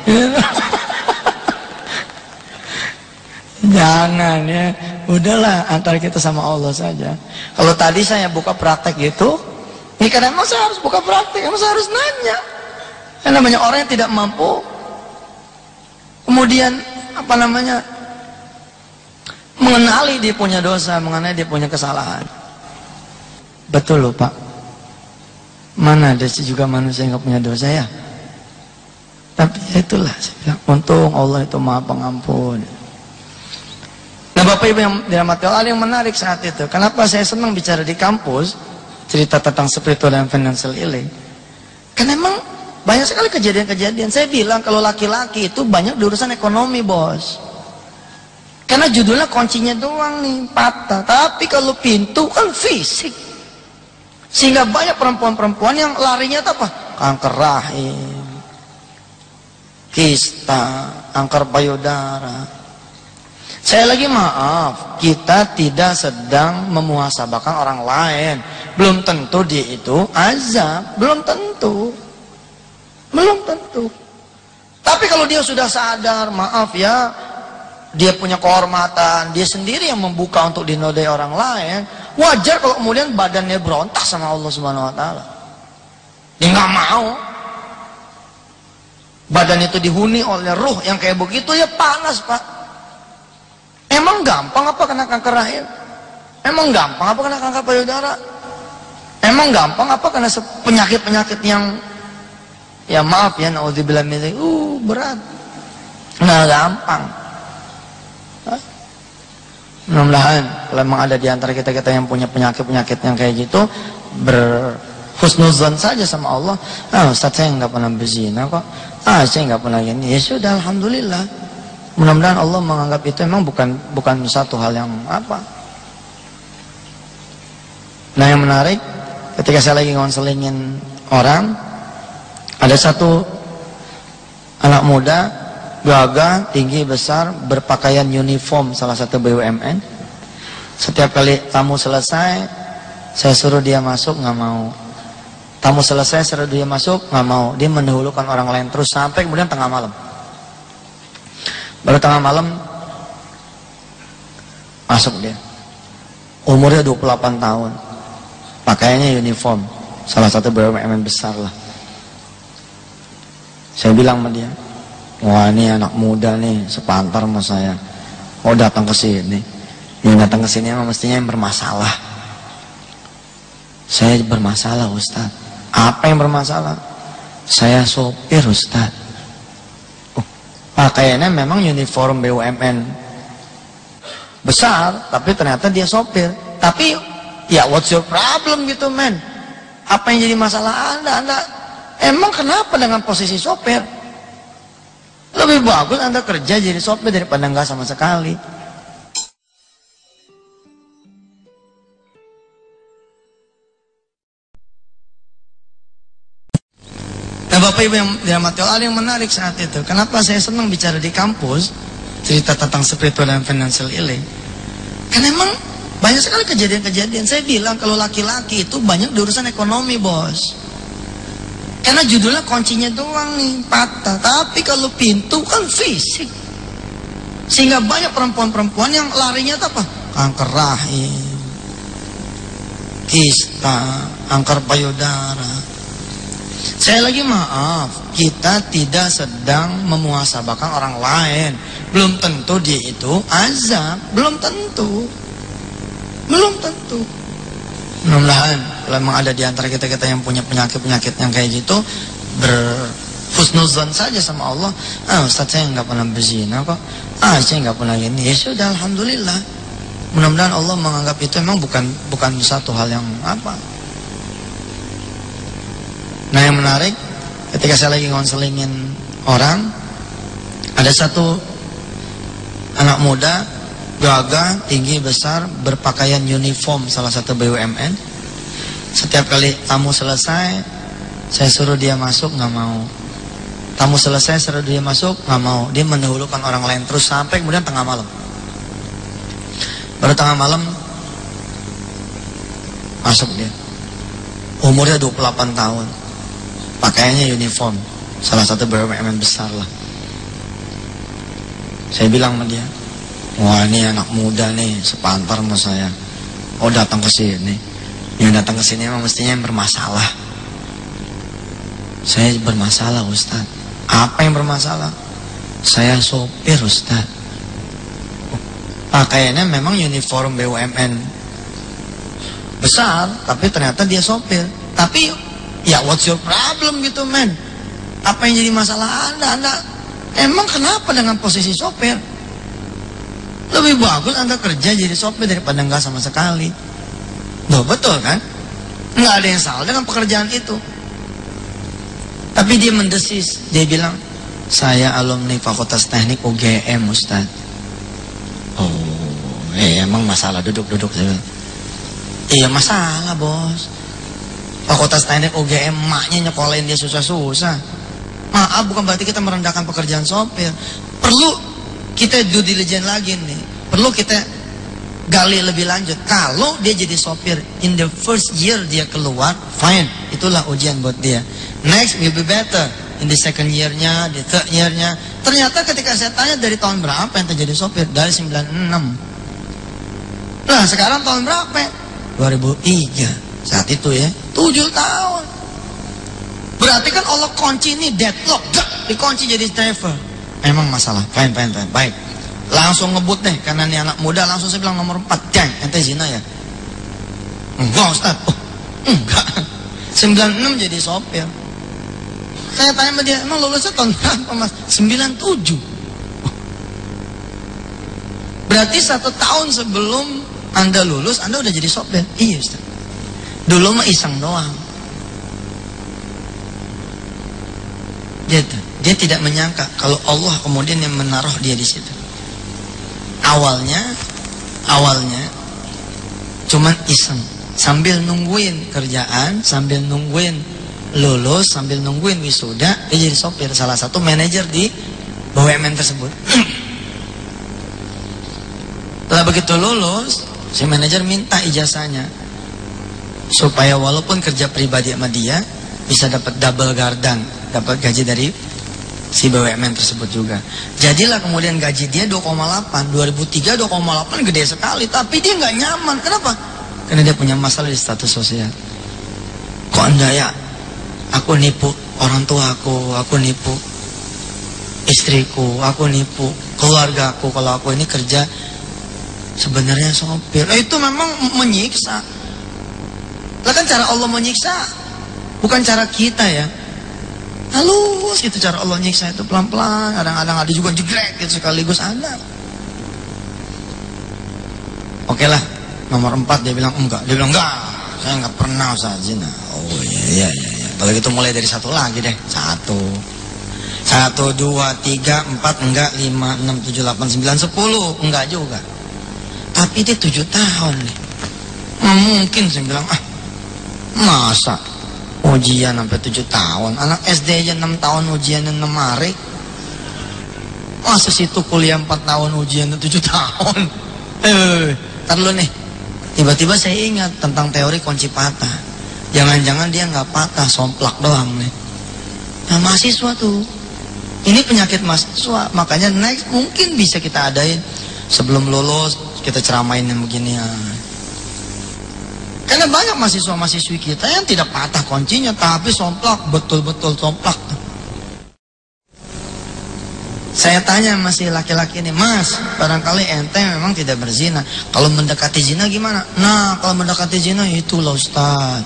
Jangan ya, udahlah antara kita sama Allah saja. Kalau tadi saya buka praktek gitu, ini karena emang saya harus buka praktek, emang saya harus nanya. Yang namanya orang yang tidak mampu, kemudian apa namanya, mengenali dia punya dosa, mengenali dia punya kesalahan. Betul loh Pak, mana ada sih juga manusia yang gak punya dosa ya. Tapi ya itulah saya bilang, untung Allah itu maha pengampun. Nah Bapak Ibu yang dirahmati Allah, yang menarik saat itu, kenapa saya senang bicara di kampus cerita tentang spiritual dan financial healing, karena emang banyak sekali kejadian-kejadian. Saya bilang kalau laki-laki itu banyak di urusan ekonomi bos, karena judulnya kuncinya doang nih patah, tapi kalau pintu kan fisik. Sehingga banyak perempuan-perempuan yang larinya itu apa? Kanker rahim, kista, kanker payudara. Saya lagi maaf, kita tidak sedang memuhasabahkan orang lain. Belum tentu dia itu azab, belum tentu. Belum tentu. Tapi kalau dia sudah sadar, maaf ya, dia punya kehormatan, dia sendiri yang membuka untuk dinodai orang lain, wajar kalau kemudian badannya berontak sama Allah Subhanahu wa taala. Dia nggak mau. Badan itu dihuni oleh ruh yang kayak begitu, ya panas, Pak. Emang gampang apa kena kanker rahim? Emang gampang apa kena kanker payudara? Emang gampang apa kena penyakit-penyakit yang ya maaf ya, naudzubillah min dzalik, uh berat. Nggak gampang. Mudah-mudahan kalau memang ada di antara kita-kita yang punya penyakit-penyakit yang kayak gitu, berhusnuzan saja sama Allah. Ah, Ustaz saya nggak pernah berzina kok. Ah, saya nggak pernah gini. Ya sudah, alhamdulillah. Mudah-mudahan Allah menganggap itu memang bukan bukan satu hal yang apa. Nah yang menarik, ketika saya lagi ngonselingin orang, ada satu anak muda, gagah, tinggi, besar, berpakaian uniform salah satu B U M N. Setiap kali tamu selesai, saya suruh dia masuk, nggak mau. Tamu selesai, suruh dia masuk, nggak mau. Dia mendahulukan orang lain terus sampai kemudian tengah malam. Baru tengah malam masuk dia. Umurnya dua puluh delapan tahun. Pakaiannya uniform, salah satu B U M N besar lah. Saya bilang sama dia, wah ini anak muda nih, sepantar sama saya. Oh datang ke sini, yang datang ke sini emang mestinya yang bermasalah. Saya bermasalah Ustaz. Apa yang bermasalah? Saya sopir Ustaz. Oh, pakaiannya memang uniform B U M N besar, tapi ternyata dia sopir. Tapi ya what's your problem gitu men? Apa yang jadi masalah Anda? Anda emang kenapa dengan posisi sopir? Lebih bagus Anda kerja jadi sopir daripada enggak sama sekali. Nah Bapak Ibu yang dirahmati Allah, yang menarik saat itu, kenapa saya senang bicara di kampus cerita tentang spiritual dan financial healing, karena emang banyak sekali kejadian-kejadian. Saya bilang kalau laki-laki itu banyak di urusan ekonomi bos, karena judulnya kuncinya doang nih patah, tapi kalau pintu kan fisik. Sehingga banyak perempuan-perempuan yang larinya itu apa? Kanker rahim, kista, kanker payudara. Saya lagi maaf, kita tidak sedang memuhasabahkan orang lain. Belum tentu dia itu azab, belum tentu. Belum tentu. Mudah-mudahan kalau memang ada di antara kita-kita yang punya penyakit-penyakit yang kayak gitu, berhusnuzon saja sama Allah. Ah, Ustaz saya nggak pernah berzina kok. Ah, saya nggak pernah gini. Ya sudah, alhamdulillah. Mudah-mudahan Allah menganggap itu memang bukan bukan satu hal yang apa. Nah, yang menarik ketika saya lagi ngonselingin orang, ada satu anak muda, gagah, tinggi, besar, berpakaian uniform salah satu B U M N. Setiap kali tamu selesai, saya suruh dia masuk, nggak mau. Tamu selesai, suruh dia masuk, nggak mau. Dia mendahulukan orang lain terus sampai kemudian tengah malam. Baru tengah malam masuk dia. Umurnya dua puluh delapan tahun. Pakaiannya uniform, salah satu B U M N besar lah. Saya bilang sama dia, wah ini anak muda nih, sepantar sama saya. Oh datang ke sini, yang datang ke sini memang mestinya yang bermasalah. Saya bermasalah Ustaz. Apa yang bermasalah? Saya sopir Ustaz. Pakaiannya memang uniform B U M N besar, tapi ternyata dia sopir. Tapi ya what's your problem gitu men? Apa yang jadi masalah Anda? Anda emang kenapa dengan posisi sopir? Lebih bagus Anda kerja jadi sopir daripada enggak sama sekali. Loh betul kan? Enggak ada yang salah dengan pekerjaan itu. Tapi dia mendesis. Dia bilang, saya alumni Fakultas Teknik U G M Ustaz. Oh, eh, emang masalah duduk-duduk. Iya masalah bos. Fakultas Teknik U G M, maknya nyekolahin dia susah-susah. Maaf, bukan berarti kita merendahkan pekerjaan sopir. Perlu kita due diligence lagi nih. Perlu kita gali lebih lanjut. Kalau dia jadi sopir, in the first year dia keluar, fine. Itulah ujian buat dia. Next will be better. In the second year-nya, di third year-nya. Ternyata ketika saya tanya dari tahun berapa yang terjadi sopir? Dari sembilan puluh enam. Nah sekarang tahun berapa? dua ribu tiga. Saat itu ya, tujuh tahun. Berarti kan Allah kunci ini deadlock, dikunci jadi driver. Emang masalah, fine, fine, fine, baik. Langsung ngebut deh, karena ini anak muda langsung saya bilang nomor empat, dang, ente zina ya? Enggak Ustaz, oh, enggak. sembilan puluh enam jadi sopir. Saya tanya sama dia, emang lulusnya tahun berapa mas? sembilan puluh tujuh. Oh. Berarti satu tahun sebelum Anda lulus, Anda udah jadi sopir? Iya Ustaz. Dulu mah iseng doang. Dia, dia tidak menyangka kalau Allah kemudian yang menaruh dia di situ. Awalnya, awalnya cuman iseng, sambil nungguin kerjaan, sambil nungguin lulus, sambil nungguin wisuda, dia jadi sopir, salah satu manajer di B U M N tersebut. Setelah begitu lulus, si manajer minta ijazahnya supaya walaupun kerja pribadi sama dia bisa dapat double gardang, dapat gaji dari si B U M N tersebut juga. Jadilah kemudian gaji dia dua koma delapan. dua ribu tiga dua koma delapan gede sekali, tapi dia nggak nyaman. Kenapa? Karena dia punya masalah di status sosial. Kok Anda ya? Aku nipu orang tua aku, aku nipu istriku, aku nipu keluarga aku kalau aku ini kerja sebenarnya sopir. Nah, itu memang menyiksa. Lah kan cara Allah menyiksa, bukan cara kita ya. Halus itu cara Allah nyiksa itu pelan-pelan. Kadang-kadang ada juga jegrek gitu sekaligus ada. Oke lah, nomor empat dia bilang enggak. Dia bilang enggak, saya enggak pernah usaha zina. Oh iya iya iya. Kalau gitu mulai dari satu lagi deh. Satu, satu, dua, tiga, empat, enggak, lima, enam, tujuh, delapan, sembilan, sepuluh, enggak juga. Tapi dia tujuh tahun nih. Nah, mungkin saya bilang ah, masa ujian sampai tujuh tahun? Anak S D aja enam tahun ujian enam hari. Masa situ kuliah empat tahun ujian tujuh tahun? Eh, ntar dulu nih. Tiba-tiba saya ingat tentang teori kunci patah. Jangan-jangan dia nggak patah, somplak doang nih. Nah mahasiswa tuh, ini penyakit mahasiswa. Makanya next mungkin bisa kita adain sebelum lulus, kita ceramain yang begini ya. Karena banyak mahasiswa-mahasiswi kita yang tidak patah kuncinya, tapi somplak, betul-betul somplak. Saya tanya masih laki-laki nih, Mas, barangkali ente memang tidak berzina. Kalau mendekati zina gimana? Nah, kalau mendekati zina itulah Ustaz.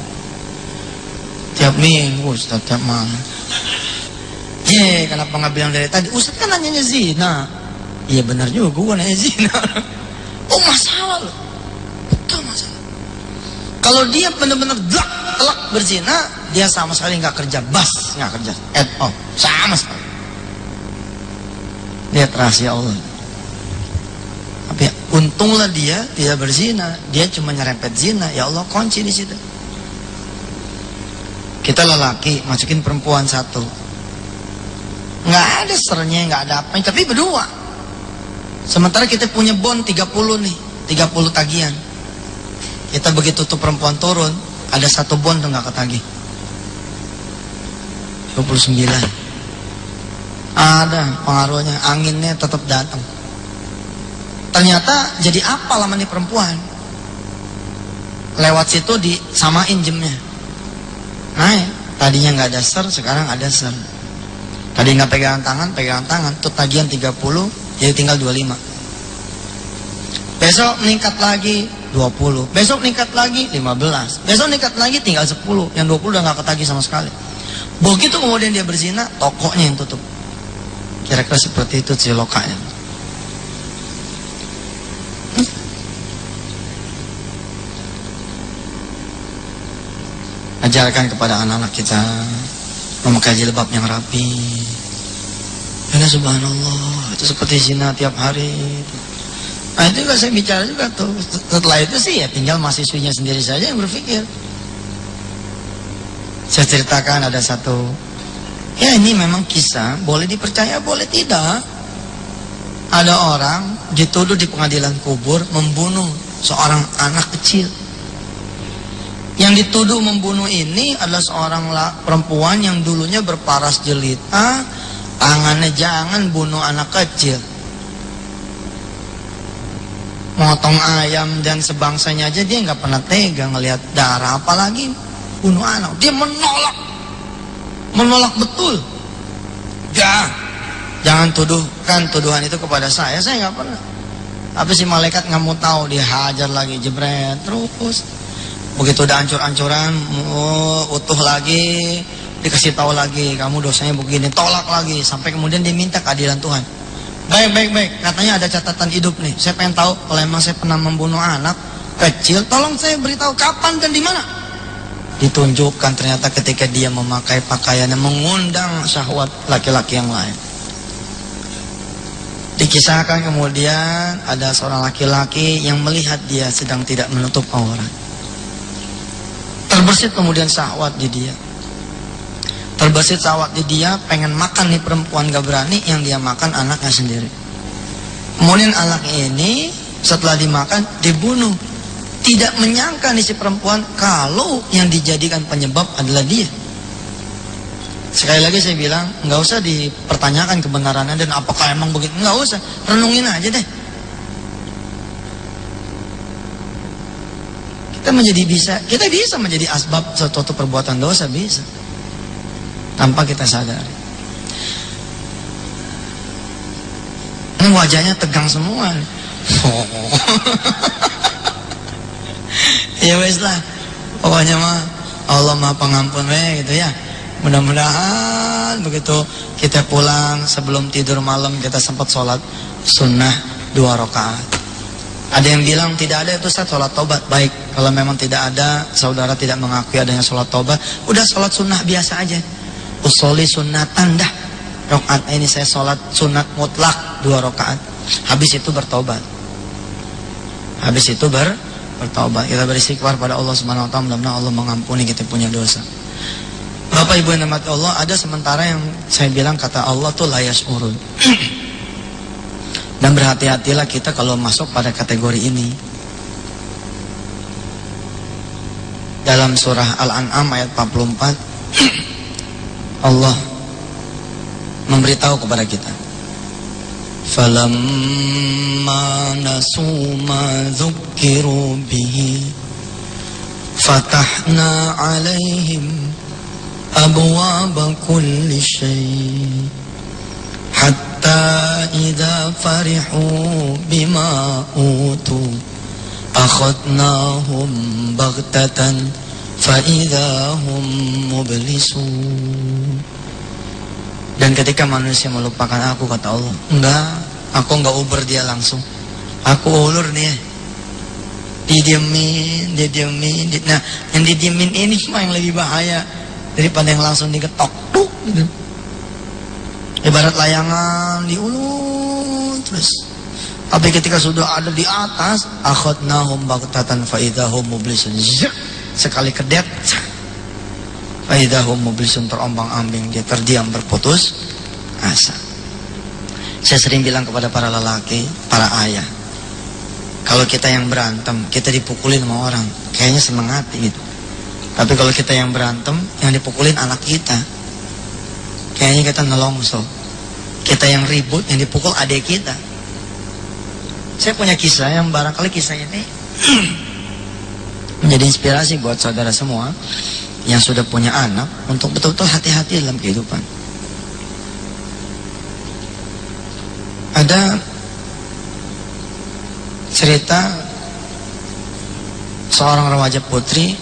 Tiap minggu Ustaz, tiap malam. Ye, kenapa nggak bilang dari tadi? Ustaz kan nanyanya zina. Iya benar juga, gue nanya zina. Oh masalah loh. Betul masalah. Kalau dia benar-benar gelak, telak berzina, dia sama sekali nggak kerja bas, nggak kerja at all, sama sekali. Lihat rahasia Allah. Tapi untunglah dia tidak berzina, dia cuma nyerempet zina. Ya Allah kunci di situ. Kita lelaki masukin perempuan satu, nggak ada sernya, nggak ada apa, tapi berdua. Sementara kita punya bon tiga puluh nih, tiga puluh tagihan. Kita begitu tuh perempuan turun, ada satu bon tuh nggak ketagih. dua puluh sembilan. Ada pengaruhnya, anginnya tetap datang. Ternyata jadi apa lama nih perempuan? Lewat situ disamain jamnya. Naik, tadinya nggak ada ser, sekarang ada ser. Tadi nggak pegangan tangan, pegangan tangan. Tuh tagihan tiga puluh, jadi tinggal dua puluh lima. Besok meningkat lagi dua puluh. Besok meningkat lagi lima belas. Besok meningkat lagi tinggal sepuluh. Yang dua puluh udah nggak ketagih sama sekali. Begitu kemudian dia berzina, tokonya yang tutup. Kira-kira seperti itu cilokanya. Hmm? Ajarkan kepada anak-anak kita memakai jilbab yang rapi. Karena subhanallah, itu seperti zina tiap hari. Nah itu juga saya bicara juga tuh. Setelah itu sih ya tinggal mahasiswinya sendiri saja yang berpikir. Saya ceritakan ada satu, ya ini memang kisah, boleh dipercaya boleh tidak. Ada orang dituduh di pengadilan kubur membunuh seorang anak kecil. Yang dituduh membunuh ini adalah seorang perempuan yang dulunya berparas jelita, tangannya jangan bunuh anak kecil. Motong ayam dan sebangsanya aja dia nggak pernah tega ngelihat darah, apalagi bunuh anak. Dia menolak, menolak betul. Ya, jangan tuduhkan tuduhan itu kepada saya, saya nggak pernah. Tapi si malaikat nggak mau tahu, dia hajar lagi, jebret terus. Begitu udah ancur-ancuran, uh, utuh lagi, dikasih tahu lagi, kamu dosanya begini, tolak lagi, sampai kemudian dia minta keadilan Tuhan. Baik, baik, baik, katanya ada catatan hidup nih. Saya pengen tahu kalau emang saya pernah membunuh anak kecil, tolong saya beritahu kapan dan di mana. Ditunjukkan ternyata ketika dia memakai pakaian yang mengundang syahwat laki-laki yang lain. Dikisahkan kemudian ada seorang laki-laki yang melihat dia sedang tidak menutup aurat. Terbersit kemudian syahwat di dia. Terbersit syahwat di dia, pengen makan nih perempuan gak berani, yang dia makan anaknya sendiri. Kemudian anaknya ini setelah dimakan dibunuh. Tidak menyangka nih si perempuan kalau yang dijadikan penyebab adalah dia. Sekali lagi saya bilang, nggak usah dipertanyakan kebenarannya dan apakah emang begitu, nggak usah, renungin aja deh. Kita menjadi bisa, kita bisa menjadi asbab suatu perbuatan dosa, bisa, tanpa kita sadari. Ini wajahnya tegang semua. Oh. Ya wes lah, pokoknya mah Allah Maha Pengampun we gitu ya. Mudah-mudahan begitu kita pulang sebelum tidur malam kita sempat sholat sunnah dua rakaat. Ada yang bilang tidak ada itu Ustaz sholat tobat. Baik, kalau memang tidak ada, saudara tidak mengakui adanya sholat tobat, udah sholat sunnah biasa aja. Usoli sunnatan dah. Rakaat ini saya sholat sunat mutlak dua rakaat. Habis itu bertobat. Habis itu ber bertobat. Kita beristighfar pada Allah Subhanahu wa taala, mudah-mudahan Allah mengampuni kita punya dosa. Bapak Ibu yang dirahmati Allah, ada sementara yang saya bilang kata Allah tuh la yash'urun. Dan berhati-hatilah kita kalau masuk pada kategori ini. Dalam surah Al-An'am ayat empat puluh empat Allah memberitahu kepada kita, falamma nasu ma dzukkiru bihi fatahna alaihim abwaaba kulli syai' hatta hatta idza farihu bima utu akhadnahum baghtatan fa idza hum mublisun. Dan ketika manusia melupakan aku, kata Allah, enggak, aku enggak uber dia langsung, aku ulur nih, didiemin, didiemin, di, nah yang didiemin ini cuma yang lebih bahaya daripada yang langsung diketok, tuh, gitu. Ibarat layangan diulur terus. Tapi ketika sudah ada di atas, akhadnahum baghtatan fa idza hum mublisun, sekali kedet, fa idza hum mublisun, terombang-ambing, dia terdiam, berputus asa. Saya sering bilang kepada para lelaki, para ayah, kalau kita yang berantem, kita dipukulin sama orang, kayaknya seneng hati gitu. Tapi kalau kita yang berantem, yang dipukulin anak kita, kayaknya kita nelongso. Kita yang ribut, yang dipukul adik kita. Saya punya kisah yang barangkali kisah ini menjadi inspirasi buat saudara semua yang sudah punya anak untuk betul-betul hati-hati dalam kehidupan. Ada cerita seorang remaja putri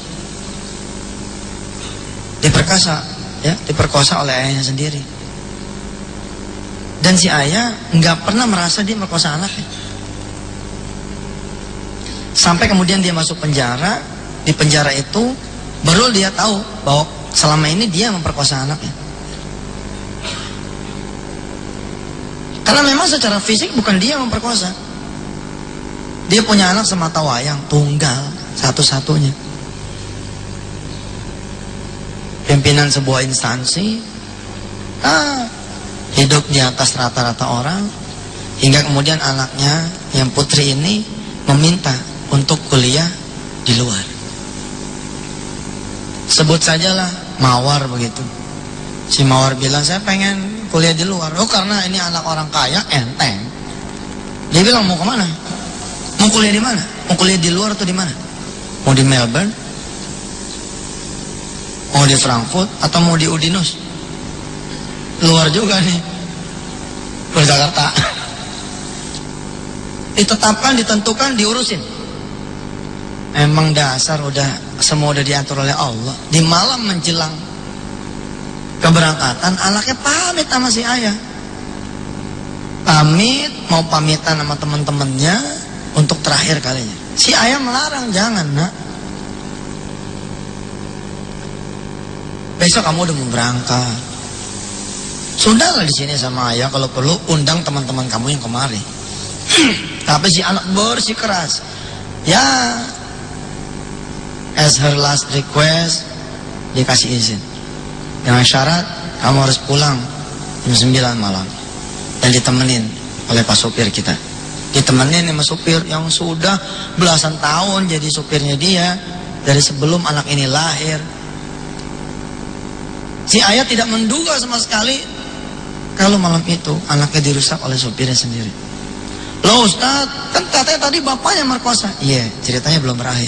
diperkosa, ya, diperkosa oleh ayahnya sendiri. Dan si ayah nggak pernah merasa dia merkosa anaknya. Sampai kemudian dia masuk penjara. Di penjara itu baru dia tahu bahwa selama ini dia memperkosa anaknya. Karena memang secara fisik bukan dia yang memperkosa. Dia punya anak semata wayang, tunggal, satu-satunya. Pimpinan sebuah instansi, ah, hidup di atas rata-rata orang, hingga kemudian anaknya yang putri ini meminta untuk kuliah di luar. Sebut sajalah Mawar begitu. Si Mawar bilang, saya pengen kuliah di luar. Oh, karena ini anak orang kaya, enteng. Dia bilang, mau kemana? Mau kuliah di mana? Mau kuliah di luar atau di mana? Mau di Melbourne? Mau di Frankfurt? Atau mau di Udinus? Luar juga nih, ke Jakarta. Ditetapkan, ditentukan, diurusin. Emang dasar udah semua udah diatur oleh Allah. Di malam menjelang keberangkatan, anaknya pamit sama si ayah. Pamit, mau pamitan sama teman-temannya untuk terakhir kalinya. Si ayah melarang, jangan nak. Besok kamu udah mau berangkat. Sudahlah di sini sama ayah, kalau perlu undang teman-teman kamu yang kemari. Tapi si anak bersikeras. Ya, as her last request, dikasih izin. Dengan syarat kamu harus pulang jam sembilan malam. Dan ditemenin oleh pak sopir kita. Ditemenin sama supir yang sudah belasan tahun jadi supirnya dia. Dari sebelum anak ini lahir. Si ayah tidak menduga sama sekali kalau malam itu anaknya dirusak oleh supirnya sendiri. Loh Ustaz, kan katanya tadi bapaknya merkosa. Iya, ceritanya belum berakhir.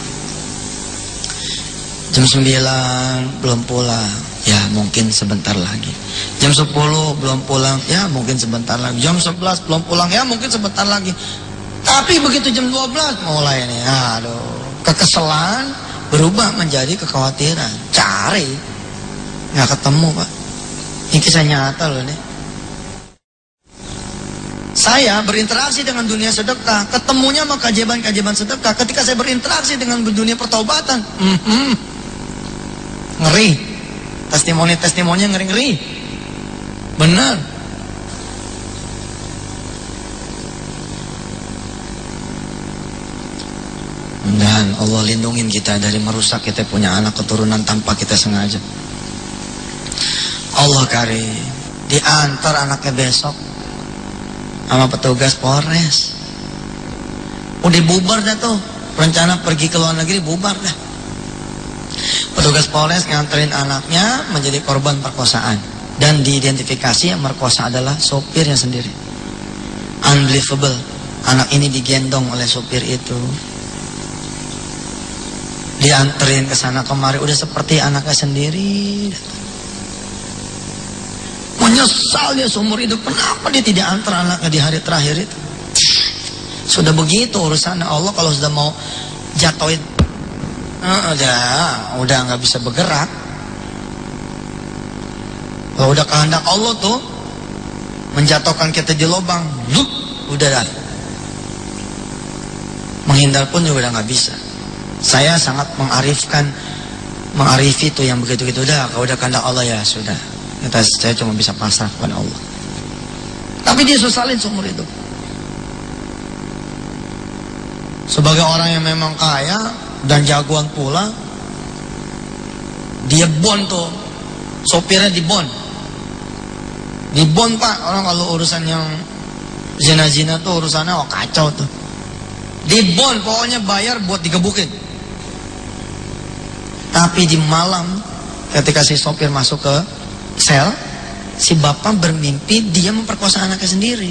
Jam sembilan belum pulang, ya mungkin sebentar lagi. Jam sepuluh belum pulang, ya mungkin sebentar lagi. Jam sebelas belum pulang, ya mungkin sebentar lagi. Tapi begitu jam dua belas mulai nih, aduh, kekesalan berubah menjadi kekhawatiran. Cari, nggak ketemu Pak. Ini kisah nyata loh nih. Saya berinteraksi dengan dunia sedekah, ketemunya sama keajaiban-keajaiban sedekah. Ketika saya berinteraksi dengan dunia pertaubatan, mm -hmm, ngeri. Testimoni-testimoninya ngeri-ngeri. Benar. Dan Allah lindungin kita dari merusak kita punya anak keturunan tanpa kita sengaja. Allah karim, diantar anaknya besok sama petugas Polres. Udah bubar dah tuh, rencana pergi ke luar negeri bubar dah. Petugas Polres nganterin anaknya menjadi korban perkosaan. Dan diidentifikasi yang merkosa adalah sopirnya sendiri. Unbelievable, anak ini digendong oleh sopir itu. Dianterin ke sana kemari, udah seperti anaknya sendiri. Mau Menyesal dia seumur hidup. Kenapa dia tidak antar anaknya di hari terakhir itu? Sudah begitu urusan Allah. Kalau sudah mau jatuhin, uh, udah udah nggak bisa bergerak. Kalau udah kehendak Allah tuh menjatuhkan kita di lubang, zup, udah dah. Menghindar pun juga udah nggak bisa. Saya sangat mengarifkan, mengarifi itu yang begitu-gitu. Udah, kalau udah kehendak Allah ya sudah. Kita, saya cuma bisa pasrah kepada Allah. Tapi dia sesalin seumur hidup. Sebagai orang yang memang kaya dan jagoan pula, dia bon tuh, sopirnya di bon. Di bon pak, orang kalau urusan yang zina-zina tuh urusannya oh kacau tuh. Di bon pokoknya bayar buat digebukin. Tapi di malam ketika si sopir masuk ke sel, si bapak bermimpi dia memperkosa anaknya sendiri.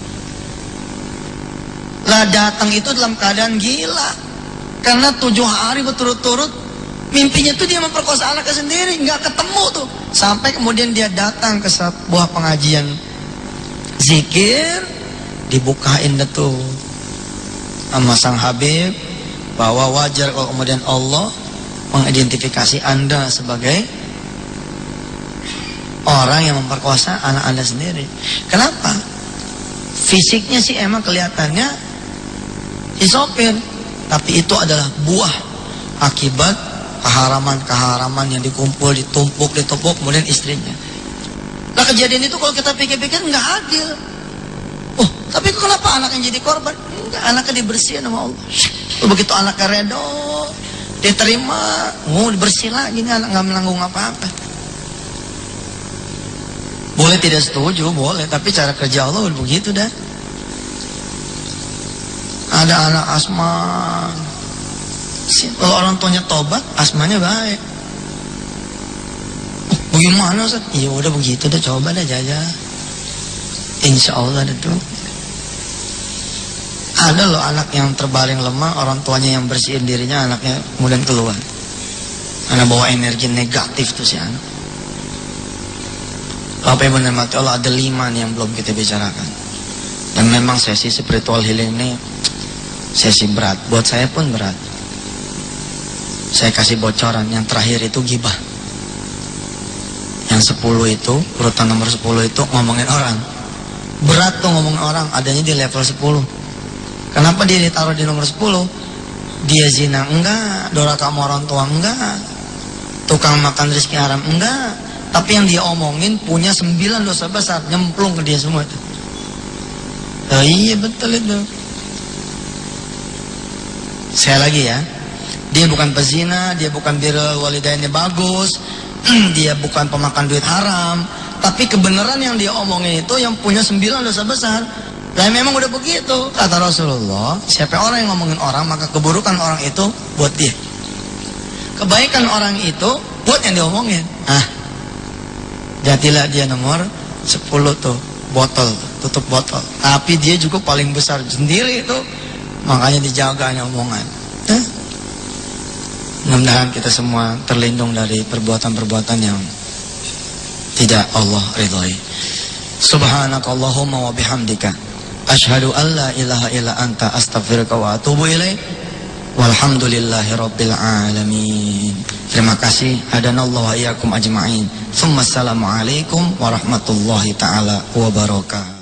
Lah datang itu dalam keadaan gila. Karena tujuh hari berturut-turut mimpinya tuh dia memperkosa anaknya sendiri, nggak ketemu tuh. Sampai kemudian dia datang ke sebuah pengajian zikir, dibukain tuh sama sang Habib bahwa wajar kalau kemudian Allah mengidentifikasi Anda sebagai orang yang memperkosa anak Anda sendiri. Kenapa? Fisiknya sih emang kelihatannya si sopir, tapi itu adalah buah akibat keharaman-keharaman yang dikumpul, ditumpuk, ditumpuk, kemudian istrinya. Nah kejadian itu kalau kita pikir-pikir nggak adil. Oh, tapi kenapa anaknya jadi korban? Enggak, anaknya dibersihin sama Allah. Begitu anaknya redo, diterima, mau dibersih lagi nih anak, nggak menanggung apa-apa. Boleh tidak setuju, boleh. Tapi cara kerja Allah begitu dah. Ada anak asma. Kalau orang tuanya tobat, asmanya baik. Oh, bagaimana Ustaz? Iya udah begitu dah, coba dah jajah. Insya Allah ada tuh. Ada loh anak yang terbaring lemah, orang tuanya yang bersihin dirinya, anaknya kemudian keluar. Anak bawa energi negatif tuh si anak. Bapak Ibu dan mati Allah, ada lima nih yang belum kita bicarakan. Dan memang sesi spiritual healing ini sesi berat. Buat saya pun berat. Saya kasih bocoran. Yang terakhir itu gibah. Yang sepuluh itu, urutan nomor sepuluh itu ngomongin orang. Berat tuh ngomongin orang, adanya di level sepuluh. Kenapa dia ditaruh di nomor sepuluh? Dia zina enggak, durhaka sama orang tua enggak, tukang makan rezeki haram enggak. Tapi yang dia omongin punya sembilan dosa besar, nyemplung ke dia semua itu. Oh, iya betul itu. Saya lagi ya, dia bukan pezina, dia bukan birrul walidainnya bagus, dia bukan pemakan duit haram. Tapi kebenaran yang dia omongin itu yang punya sembilan dosa besar. Dan memang udah begitu, kata Rasulullah, siapa orang yang ngomongin orang, maka keburukan orang itu buat dia. Kebaikan orang itu buat yang diomongin. Ah, jadilah dia nomor sepuluh tuh, botol, tutup botol. Tapi dia juga paling besar sendiri itu, makanya dijaganya omongan. Eh? Mudah-mudahan kita semua terlindung dari perbuatan-perbuatan yang tidak Allah ridhoi. Subhanakallahumma wa bihamdika asyhadu an la ilaha illa anta astaghfiruka wa atubu ilaik. Walhamdulillahi rabbil alamin. Terima kasih. Hadanallahu wa iyyakum ajma'in. Assalamualaikum warahmatullahi taala wabarakatuh.